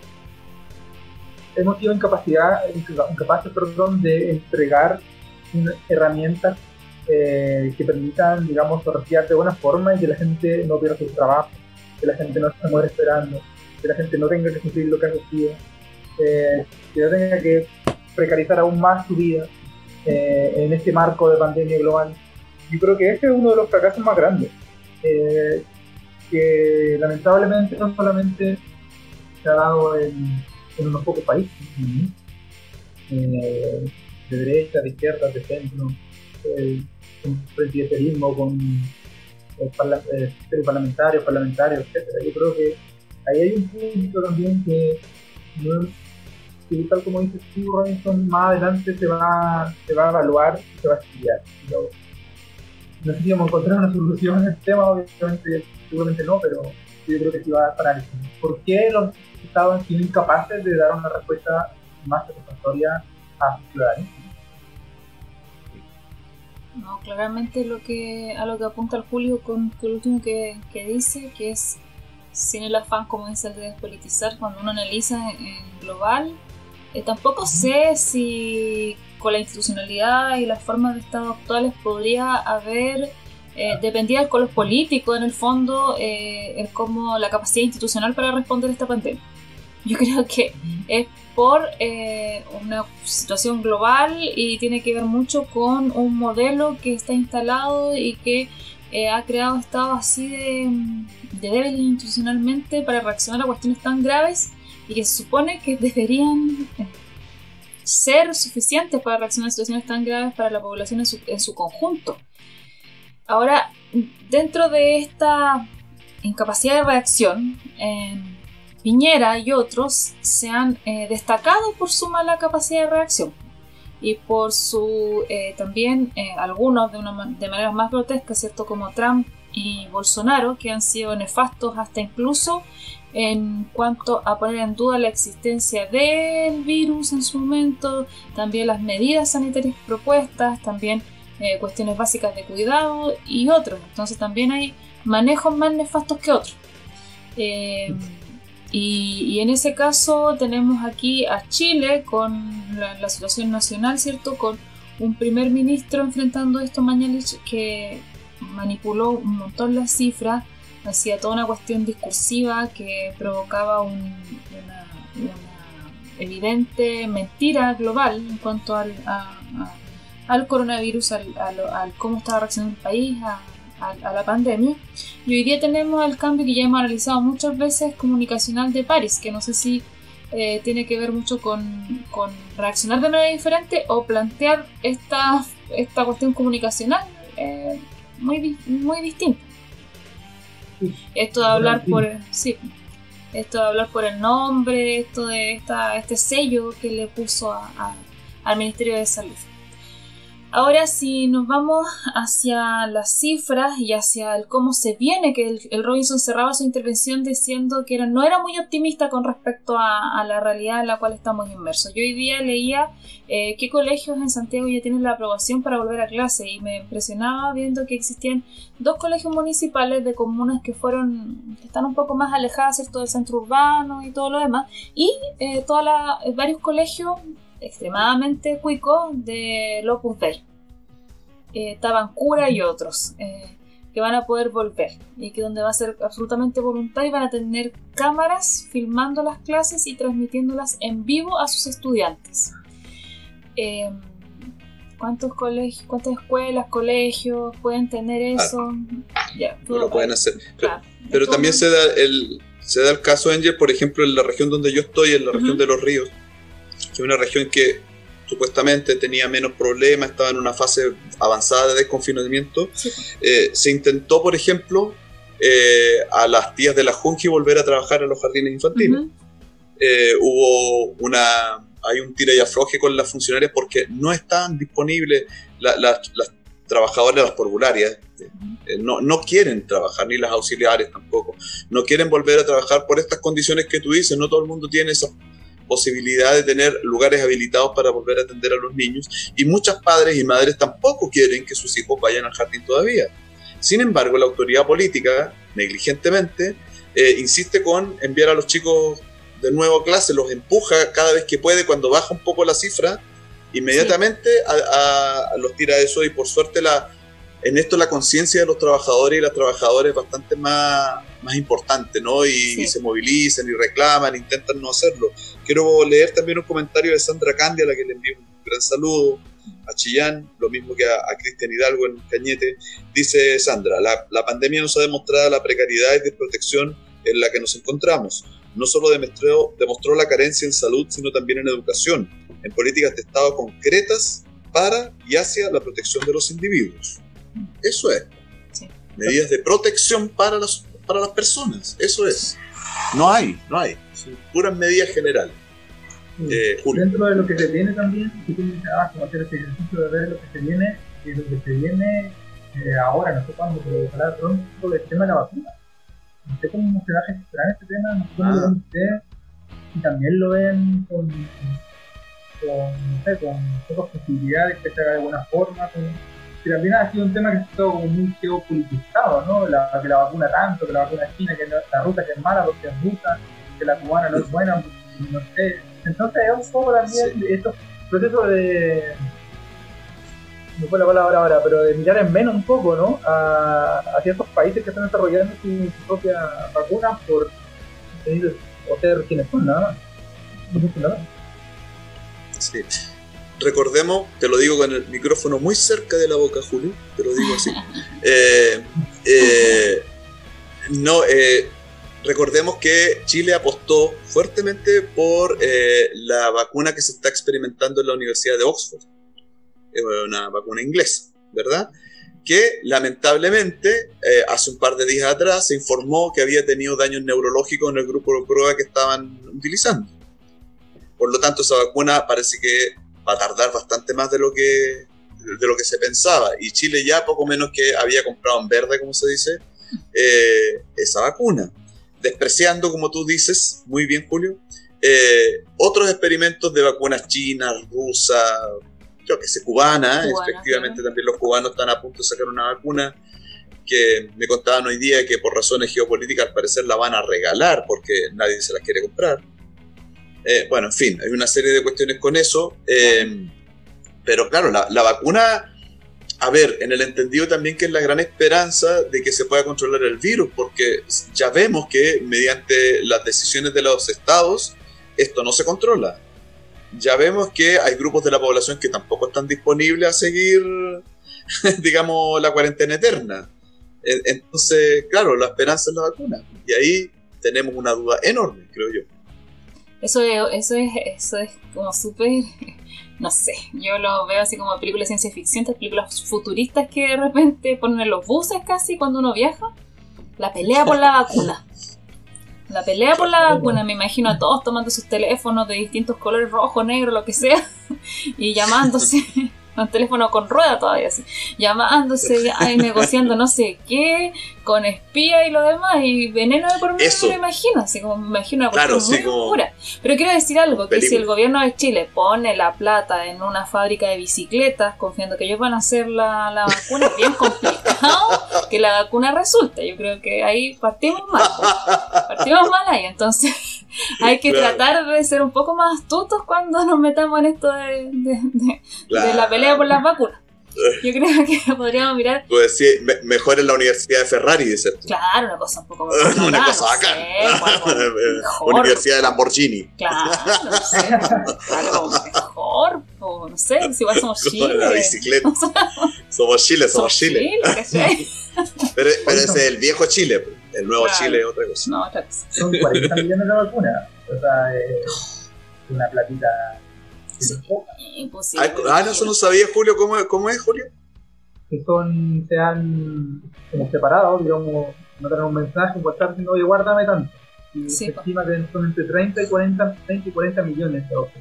Speaker 5: hemos sido incapacidad, incapaces perdón, de entregar herramientas eh, que permitan, digamos, sortear de buena forma y que la gente no pierda su trabajo, que la gente no se muera esperando, que la gente no tenga que sufrir lo que ha sufrido, eh, que no tenga que precarizar aún más su vida eh, en este marco de pandemia global. Yo creo que ese es uno de los fracasos más grandes, eh, que lamentablemente no solamente se ha dado en, en unos pocos países, eh, de derecha, de izquierda, de centro, eh, con presidencialismo, con eh, parla eh, parlamentarios, parlamentarios, etcétera. Yo creo que ahí hay un punto también que, no, que tal como dices tú, Robinson, más adelante se va, se va a evaluar y se va a estudiar. Yo, no sé si vamos a encontrar una solución en el tema, obviamente, seguramente no, pero yo creo que sí va a dar para análisis. ¿Por qué los estados han sido incapaces de dar una respuesta más satisfactoria a sus ciudadanos?
Speaker 4: No, claramente lo que, a lo que apunta el Julio con, con lo último que, que dice, que es sin el afán, como dice, el de despolitizar, cuando uno analiza en, en global, eh, tampoco sé si con la institucionalidad y las formas de Estado actuales podría haber, eh, dependía del color político en el fondo, eh, el como la capacidad institucional para responder a esta pandemia. Yo creo que es por eh, una situación global y tiene que ver mucho con un modelo que está instalado y que eh, ha creado estados así de, de débiles institucionalmente para reaccionar a cuestiones tan graves y que se supone que deberían eh, ser suficientes para reaccionar a situaciones tan graves para la población en su, en su conjunto. Ahora, dentro de esta incapacidad de reacción, eh, Piñera y otros se han eh, destacado por su mala capacidad de reacción y por su eh, también eh, algunos de, una, de maneras más grotescas, ¿cierto? Como Trump y Bolsonaro, que han sido nefastos hasta incluso en cuanto a poner en duda la existencia del virus en su momento, también las medidas sanitarias propuestas, también eh, cuestiones básicas de cuidado y otros. Entonces también hay manejos más nefastos que otros. Eh, Y, y en ese caso tenemos aquí a Chile con la, la situación nacional, ¿cierto? Con un primer ministro enfrentando esto, Mañalich, que manipuló un montón las cifras, hacía toda una cuestión discursiva que provocaba un, una, una evidente mentira global en cuanto al, a, a, al coronavirus, al, al, al cómo estaba reaccionando el país, a, A, a la pandemia. Y hoy día tenemos el cambio que ya hemos analizado muchas veces, comunicacional de París, que no sé si eh, tiene que ver mucho con, con reaccionar de manera diferente o plantear esta, esta cuestión comunicacional eh, muy, muy distinta. Esto de hablar por sí, esto de hablar por el nombre, esto de esta, este sello que le puso a, a, al Ministerio de Salud. Ahora, si nos vamos hacia las cifras y hacia el cómo se viene, que el, el Robinson cerraba su intervención diciendo que era, no era muy optimista con respecto a, a la realidad en la cual estamos inmersos. Yo hoy día leía eh, qué colegios en Santiago ya tienen la aprobación para volver a clase y me impresionaba viendo que existían dos colegios municipales de comunas que fueron, que están un poco más alejadas, ¿cierto?, del centro urbano y todo lo demás, y eh, toda la, varios colegios extremadamente cuicos de Opus Dei, eh, Tabancura y otros, eh, que van a poder volver y que donde va a ser absolutamente voluntario, van a tener cámaras filmando las clases y transmitiéndolas en vivo a sus estudiantes. Eh, ¿Cuántos colegios, cuántas escuelas, colegios pueden tener eso?
Speaker 3: Ah,
Speaker 4: ya,
Speaker 3: no lo pueden hacer.
Speaker 4: Claro.
Speaker 3: Pero, pero también se da el se da el caso, Angel, por ejemplo, en la región donde yo estoy, en la uh-huh. región de Los Ríos, que es una región que supuestamente tenía menos problemas, estaba en una fase avanzada de desconfinamiento. Sí. Eh, se intentó, por ejemplo, eh, a las tías de la Junji volver a trabajar en los jardines infantiles. Uh-huh. Eh, hubo una, hay un tira y afloje con las funcionarias porque no están disponibles la, la, las trabajadoras, las porbuarias, eh, no, no quieren trabajar, ni las auxiliares tampoco, no quieren volver a trabajar por estas condiciones que tú dices. No todo el mundo tiene esa posibilidad de tener lugares habilitados para volver a atender a los niños, y muchos padres y madres tampoco quieren que sus hijos vayan al jardín todavía. Sin embargo, la autoridad política, negligentemente, eh, insiste con enviar a los chicos de nuevo a clase, los empuja cada vez que puede. Cuando baja un poco la cifra, inmediatamente sí. a, a, a los tira eso, y por suerte la, en esto la conciencia de los trabajadores y las trabajadoras es bastante más, más importante, ¿no? Y, sí. y se movilizan y reclaman, intentan no hacerlo. Quiero leer también un comentario de Sandra Candia, a la que le envío un gran saludo, a Chillán, lo mismo que a, a Cristian Hidalgo en Cañete. Dice Sandra: la, la pandemia nos ha demostrado la precariedad y desprotección en la que nos encontramos. No solo demostró, demostró la carencia en salud, sino también en educación, en políticas de Estado concretas para y hacia la protección de los individuos. Eso es. Sí. Medidas de protección para las, para las personas. Eso es. No hay, no hay. Sí. Puras medidas generales.
Speaker 5: Sí. Eh, Dentro de lo que se viene también, si tú mencionabas como hacer este ejercicio de ver lo que se viene, y lo que se viene eh, ahora, no sé cuándo, pero ojalá pronto del tema de la vacuna. No sé cómo se va a gestionar este tema, no sé cómo
Speaker 3: Ah.
Speaker 5: lo ven ustedes, y también lo ven con, con, no sé, con pocas posibilidades que se haga de alguna forma, con, que también ha sido un tema que ha estado como muy geopolitizado, ¿no? La, que la vacuna tanto, que la vacuna china, que no, la rusa que es mala porque es rusa, que la cubana no es buena, no sé. Entonces es un poco también
Speaker 3: Sí.
Speaker 5: estos procesos de, no fue la palabra ahora, pero de mirar en menos un poco, ¿no? A, a ciertos países que están desarrollando su, su propia vacuna por o ser quienes son, nada más. No sé, nada más.
Speaker 3: Sí. Recordemos, te lo digo con el micrófono muy cerca de la boca, Julio, te lo digo así. Eh, eh, no, eh, recordemos que Chile apostó fuertemente por eh, la vacuna que se está experimentando en la Universidad de Oxford, eh, una vacuna inglesa, ¿verdad? Que lamentablemente eh, hace un par de días atrás se informó que había tenido daños neurológicos en el grupo de prueba que estaban utilizando. Por lo tanto, esa vacuna parece que va a tardar bastante más de lo que de lo que se pensaba, y Chile ya poco menos que había comprado en verde, como se dice, eh, esa vacuna, despreciando, como tú dices muy bien, Julio, eh, otros experimentos de vacunas chinas, rusas, creo que sé, cubana,
Speaker 4: Cubana,
Speaker 3: efectivamente
Speaker 4: claro.
Speaker 3: también los cubanos están a punto de sacar una vacuna que me contaban hoy día que por razones geopolíticas al parecer la van a regalar porque nadie se las quiere comprar. Eh, bueno, en fin, hay una serie de cuestiones con eso, eh, pero claro, la, la vacuna, a ver, en el entendido también que es la gran esperanza de que se pueda controlar el virus, porque ya vemos que mediante las decisiones de los estados, esto no se controla. Ya vemos que hay grupos de la población que tampoco están disponibles a seguir, digamos, la cuarentena eterna. Entonces, claro, la esperanza es la vacuna, y ahí tenemos una duda enorme, creo yo.
Speaker 4: Eso es, eso es, eso es como súper, no sé, yo lo veo así como películas de ciencia ficción, estas películas futuristas que de repente ponen en los buses casi cuando uno viaja, la pelea por la vacuna. La pelea por la vacuna, me imagino a todos tomando sus teléfonos de distintos colores, rojo, negro, lo que sea, y llamándose, un teléfono con rueda todavía así, llamándose, ay, negociando no sé qué, con espía y lo demás, y veneno de por medio,
Speaker 3: Eso.
Speaker 4: me lo imagino, así como me imagino una
Speaker 3: Claro,
Speaker 4: cuestión
Speaker 3: sí,
Speaker 4: muy
Speaker 3: como
Speaker 4: oscura. Pero quiero decir algo, que
Speaker 3: película.
Speaker 4: si el gobierno de Chile pone la plata en una fábrica de bicicletas, confiando que ellos van a hacer la, la vacuna, es bien complicado que la vacuna resulte. Yo creo que ahí partimos mal, pues. partimos mal ahí, entonces hay que
Speaker 3: Claro.
Speaker 4: tratar de ser un poco más astutos cuando nos metamos en esto de, de, de,
Speaker 3: Claro.
Speaker 4: de la pelea por las vacunas. Yo creo que podríamos mirar,
Speaker 3: Pues sí, me- mejor en la Universidad de Ferrari, dice.
Speaker 4: claro, una cosa un poco más
Speaker 3: Una
Speaker 4: bacana,
Speaker 3: cosa
Speaker 4: no
Speaker 3: bacana.
Speaker 4: sé, algo mejor.
Speaker 3: Universidad de Lamborghini.
Speaker 4: Claro, no sé, algo mejor, o no sé, si igual somos
Speaker 3: Con la
Speaker 4: Chile.
Speaker 3: bicicleta. Somos Chile, somos Chile.
Speaker 4: ¿cachai?
Speaker 3: Pero, pero ese es el viejo Chile. El nuevo
Speaker 4: Claro.
Speaker 3: Chile es otra cosa.
Speaker 4: No, otra cosa.
Speaker 5: Son cuarenta millones de vacunas. O sea, es una platita.
Speaker 4: Sí. Imposible.
Speaker 3: Ah, no, eso no sabía, Julio. ¿Cómo, cómo es, Julio?
Speaker 5: Que son, se han como separado, digamos, no tener un mensaje, un WhatsApp diciendo, oye, guárdame tanto. Y
Speaker 4: Sí,
Speaker 5: se
Speaker 4: po.
Speaker 5: estima que son entre treinta y cuarenta, treinta y cuarenta millones de dosis.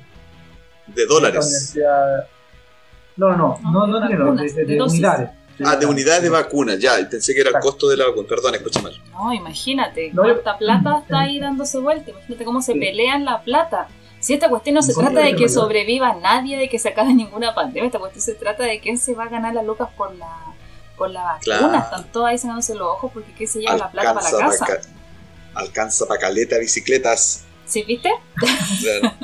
Speaker 3: De
Speaker 5: Esta
Speaker 3: dólares.
Speaker 5: universidad- No, no, no, no, no,
Speaker 4: de
Speaker 5: de, no, de,
Speaker 4: vacunas,
Speaker 5: de,
Speaker 4: de
Speaker 5: de
Speaker 4: dosis.
Speaker 5: unidades.
Speaker 3: Ah, de unidades de vacuna. Ya, pensé que era el
Speaker 5: Exacto.
Speaker 3: costo de la vacuna. Perdón, escuché mal.
Speaker 4: No, imagínate,
Speaker 5: No, yo-
Speaker 4: cuánta plata está ahí dándose vuelta. Imagínate cómo se
Speaker 5: Sí.
Speaker 4: pelean la plata. Si esta cuestión no se
Speaker 5: Sí,
Speaker 4: trata de
Speaker 5: sí,
Speaker 4: que
Speaker 5: sí.
Speaker 4: sobreviva nadie, de que se acabe ninguna pandemia, esta cuestión se trata de quién se va a ganar las lucas por la, por la vacuna.
Speaker 3: Claro.
Speaker 4: Están todos ahí sacándose los ojos porque qué se lleva la plata para la
Speaker 3: pa'
Speaker 4: casa.
Speaker 3: ca- alcanza para caleta bicicletas.
Speaker 4: ¿Sí, viste?
Speaker 3: Claro.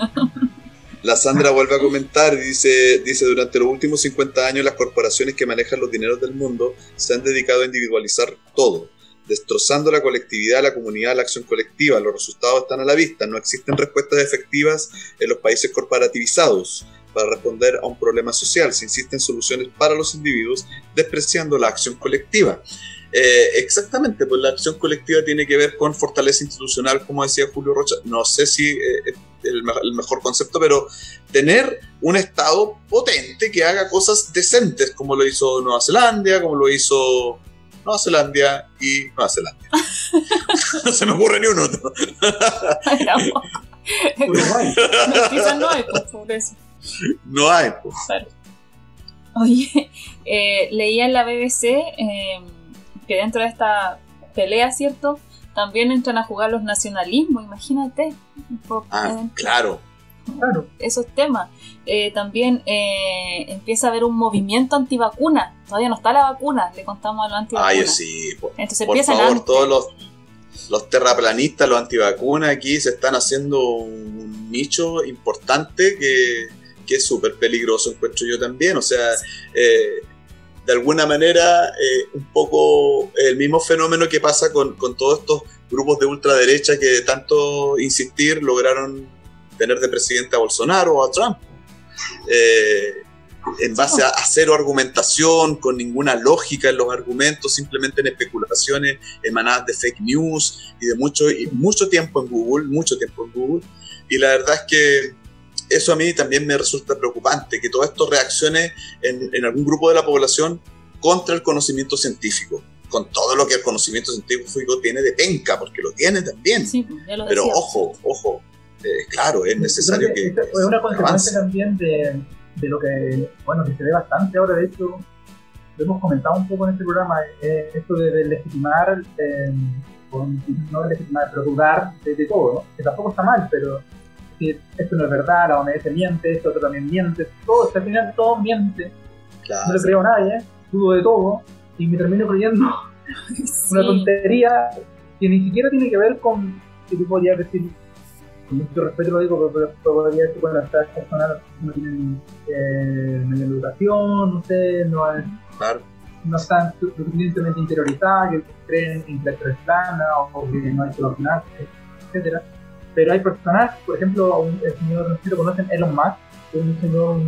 Speaker 3: La Sandra vuelve a comentar y dice, dice, durante los últimos cincuenta años las corporaciones que manejan los dineros del mundo se han dedicado a individualizar todo, destrozando la colectividad, la comunidad, la acción colectiva. Los resultados están a la vista. No existen respuestas efectivas en los países corporativizados para responder a un problema social. Se insiste en soluciones para los individuos, despreciando la acción colectiva. Eh, exactamente, pues la acción colectiva tiene que ver con fortaleza institucional, como decía Julio Rocha. No sé si eh, es el, me- el mejor concepto, pero tener un Estado potente que haga cosas decentes, como lo hizo Nueva Zelanda, como lo hizo Nueva Zelanda y Nueva Zelanda. No se me ocurre ni uno. ¿no?
Speaker 5: Uruguay.
Speaker 4: No, quizás no hay, pues, por eso.
Speaker 3: No hay. pues.
Speaker 4: Claro. Oye, eh, leía en la B B C eh, que dentro de esta pelea, ¿cierto?, también entran a jugar los nacionalismos, imagínate. Por,
Speaker 3: ah,
Speaker 4: eh,
Speaker 3: claro.
Speaker 4: Claro, esos temas. Eh, también eh, empieza a haber un movimiento antivacuna. Todavía no está la vacuna, le contamos a los antivacunas.
Speaker 3: Ay, sí, por,
Speaker 4: Entonces
Speaker 3: por
Speaker 4: empiezan
Speaker 3: favor,
Speaker 4: antes.
Speaker 3: todos los, los terraplanistas, los antivacunas aquí se están haciendo un nicho importante que, que es súper peligroso, encuentro yo también. O sea, eh, de alguna manera, eh, un poco el mismo fenómeno que pasa con, con todos estos grupos de ultraderecha que de tanto insistir lograron tener de presidente a Bolsonaro o a Trump. Eh, en base a, a cero argumentación, con ninguna lógica en los argumentos, simplemente en especulaciones emanadas de fake news y de mucho, y mucho tiempo en Google, mucho tiempo en Google. Y la verdad es que eso a mí también me resulta preocupante, que todo esto reaccione en, en algún grupo de la población contra el conocimiento científico, con todo lo que el conocimiento científico tiene de penca, porque lo tiene también.
Speaker 4: Sí, ya lo
Speaker 3: Pero
Speaker 4: decía.
Speaker 3: ojo, ojo, eh, claro, es necesario
Speaker 5: que,
Speaker 3: que...
Speaker 5: Es una consecuencia
Speaker 3: avance.
Speaker 5: también de, de lo que, bueno, que se ve bastante ahora, de hecho, lo hemos comentado un poco en este programa, eh, esto de, de legitimar, eh, con, no legitimar, pero dudar de, de todo, ¿no? Que tampoco está mal, pero si esto no es verdad, la O M S miente, esto otro también miente, todo, al final todo miente,
Speaker 3: Claro.
Speaker 5: no le creo a nadie, ¿eh? Dudo de todo, y me termino creyendo
Speaker 4: Sí.
Speaker 5: una tontería que ni siquiera tiene que ver con, que tú podrías decir, con mucho respeto lo digo, pero, pero podría decir, bueno, estas personas no tienen eh, media educación, no sé, no, es,
Speaker 3: Claro.
Speaker 5: no están suficientemente interiorizadas, que creen en que la Tierra es plana o que no hay que vacunarse, etcétera. Pero hay personas, por ejemplo, un, el señor, no sé si lo conocen, Elon Musk, que es un señor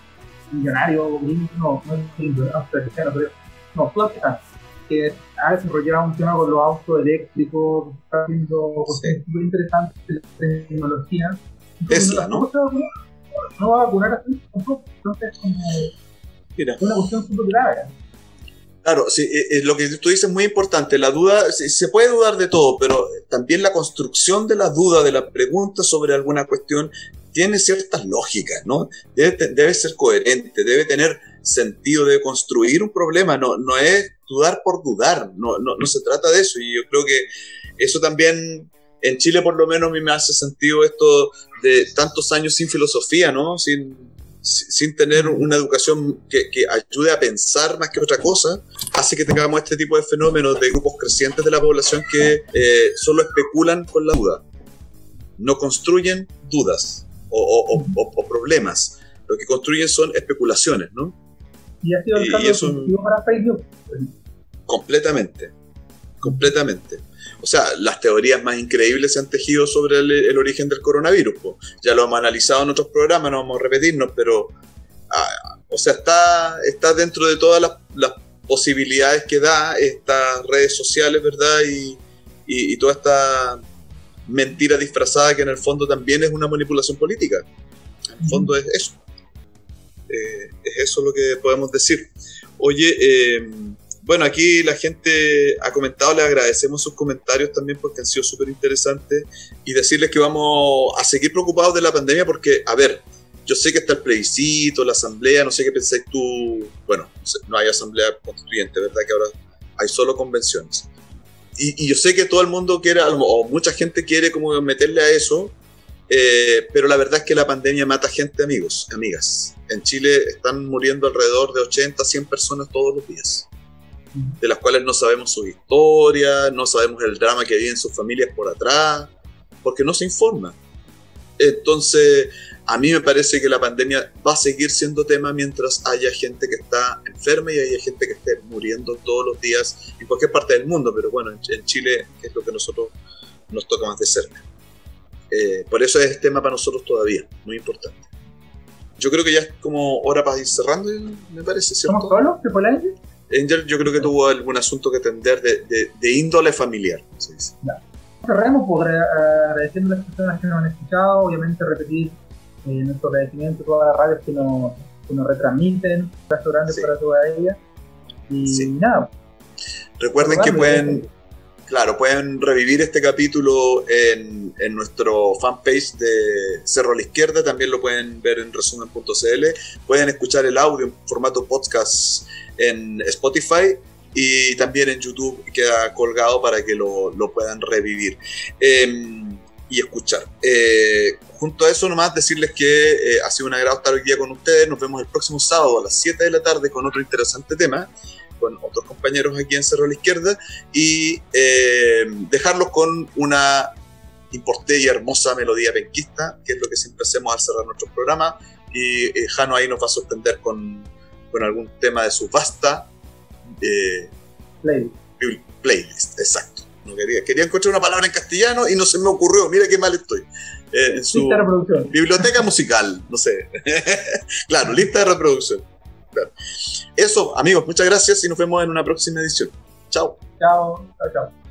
Speaker 5: millonario, gringo, no, no es gringo, es australiano, pero no, sudafricano, que ha desarrollado un tema con los autos eléctricos, está haciendo cosas
Speaker 3: Sí.
Speaker 5: súper interesantes de tecnología.
Speaker 3: Tesla,
Speaker 5: no,
Speaker 3: ¿no?
Speaker 5: se va a vacunar, no va a vacunar así, tampoco. Entonces, es como
Speaker 3: Mira.
Speaker 5: una cuestión súper grave.
Speaker 3: Claro, sí, eh, eh, lo que tú dices es muy importante. La duda, se, se puede dudar de todo, pero también la construcción de la duda, de la pregunta sobre alguna cuestión, tiene ciertas lógicas, ¿no? Debe, te- debe ser coherente, debe tener sentido, debe construir un problema, no, no es dudar por dudar, no, no, no se trata de eso. Y yo creo que eso también, en Chile por lo menos a mí me hace sentido esto de tantos años sin filosofía, ¿no? Sin, sin sin tener una educación que, que ayude a pensar más que otra cosa, hace que tengamos este tipo de fenómenos de grupos crecientes de la población que eh, solo especulan con la duda, no construyen dudas o, o, o, o, o problemas, lo que construyen son especulaciones, ¿no?
Speaker 5: Y ha sido el
Speaker 3: Y
Speaker 5: cambio
Speaker 3: eso-
Speaker 5: definitivo para Facebook.
Speaker 3: Completamente, completamente. O sea, las teorías más increíbles se han tejido sobre el, el origen del coronavirus, po. Ya lo hemos analizado en otros programas, no vamos a repetirnos, pero ah, o sea, está, está dentro de todas las, las posibilidades que da estas redes sociales, ¿verdad? Y, y, y toda esta mentira disfrazada que en el fondo también es una manipulación política. En el fondo es eso. Eh, es eso lo que podemos decir. Oye, eh, bueno, aquí la gente ha comentado, les agradecemos sus comentarios también porque han sido súper interesantes, y decirles que vamos a seguir preocupados de la pandemia porque, a ver, yo sé que está el plebiscito, la asamblea, no sé qué pensáis tú, bueno, no sé, no hay asamblea constituyente, ¿verdad? Que ahora hay solo convenciones. Y, y yo sé que todo el mundo quiere, o mucha gente quiere como meterle a eso, eh, pero la verdad es que la pandemia mata gente, amigos, amigas. En Chile están muriendo alrededor de ochenta, cien personas todos los días, de las cuales no sabemos su historia, no sabemos el drama que viven sus familias por atrás, porque no se informa. Entonces, a mí me parece que la pandemia va a seguir siendo tema mientras haya gente que está enferma y haya gente que esté muriendo todos los días en cualquier parte del mundo, pero bueno, en, en Chile es lo que a nosotros nos toca más de cerca. Eh, por eso es tema para nosotros todavía, muy importante. Yo creo que ya es como hora para ir cerrando, me parece, ¿cierto?
Speaker 5: ¿Somos solos? ¿Se puede decir?
Speaker 3: Angel, yo creo que tuvo algún asunto que atender de, de, de índole familiar, se dice.
Speaker 5: Cerremos por agradeciendo a las personas que nos han escuchado, obviamente repetir eh, nuestro agradecimiento a todas las radios que nos, que nos retransmiten, un abrazo grande
Speaker 3: Sí.
Speaker 5: para todas ellas. Y
Speaker 3: Sí.
Speaker 5: nada,
Speaker 3: Recuerden que
Speaker 5: Saludable,
Speaker 3: pueden, Claro, pueden revivir este capítulo en, en nuestro fanpage de Cerro a la Izquierda, también lo pueden ver en resumen punto c l, pueden escuchar el audio en formato podcast en Spotify y también en YouTube queda colgado para que lo, lo puedan revivir eh, y escuchar. Eh, junto a eso nomás decirles que eh, ha sido un agrado estar hoy día con ustedes, nos vemos el próximo sábado a las siete de la tarde con otro interesante tema, con otros compañeros aquí en Cerro a la Izquierda, y eh, dejarlos con una importante y hermosa melodía penquista, que es lo que siempre hacemos al cerrar nuestro programa, y eh, Jano ahí nos va a sorprender con, con algún tema de su vasta eh,
Speaker 5: Playlist.
Speaker 3: playlist, exacto. No quería, quería encontrar una palabra en castellano y no se me ocurrió, mira qué mal estoy. Eh, en su
Speaker 5: lista de reproducción.
Speaker 3: Biblioteca musical, no sé. Claro, lista de reproducción. Claro. Eso, amigos, muchas gracias y nos vemos en una próxima edición. Chao.
Speaker 5: Chao, chao, chao.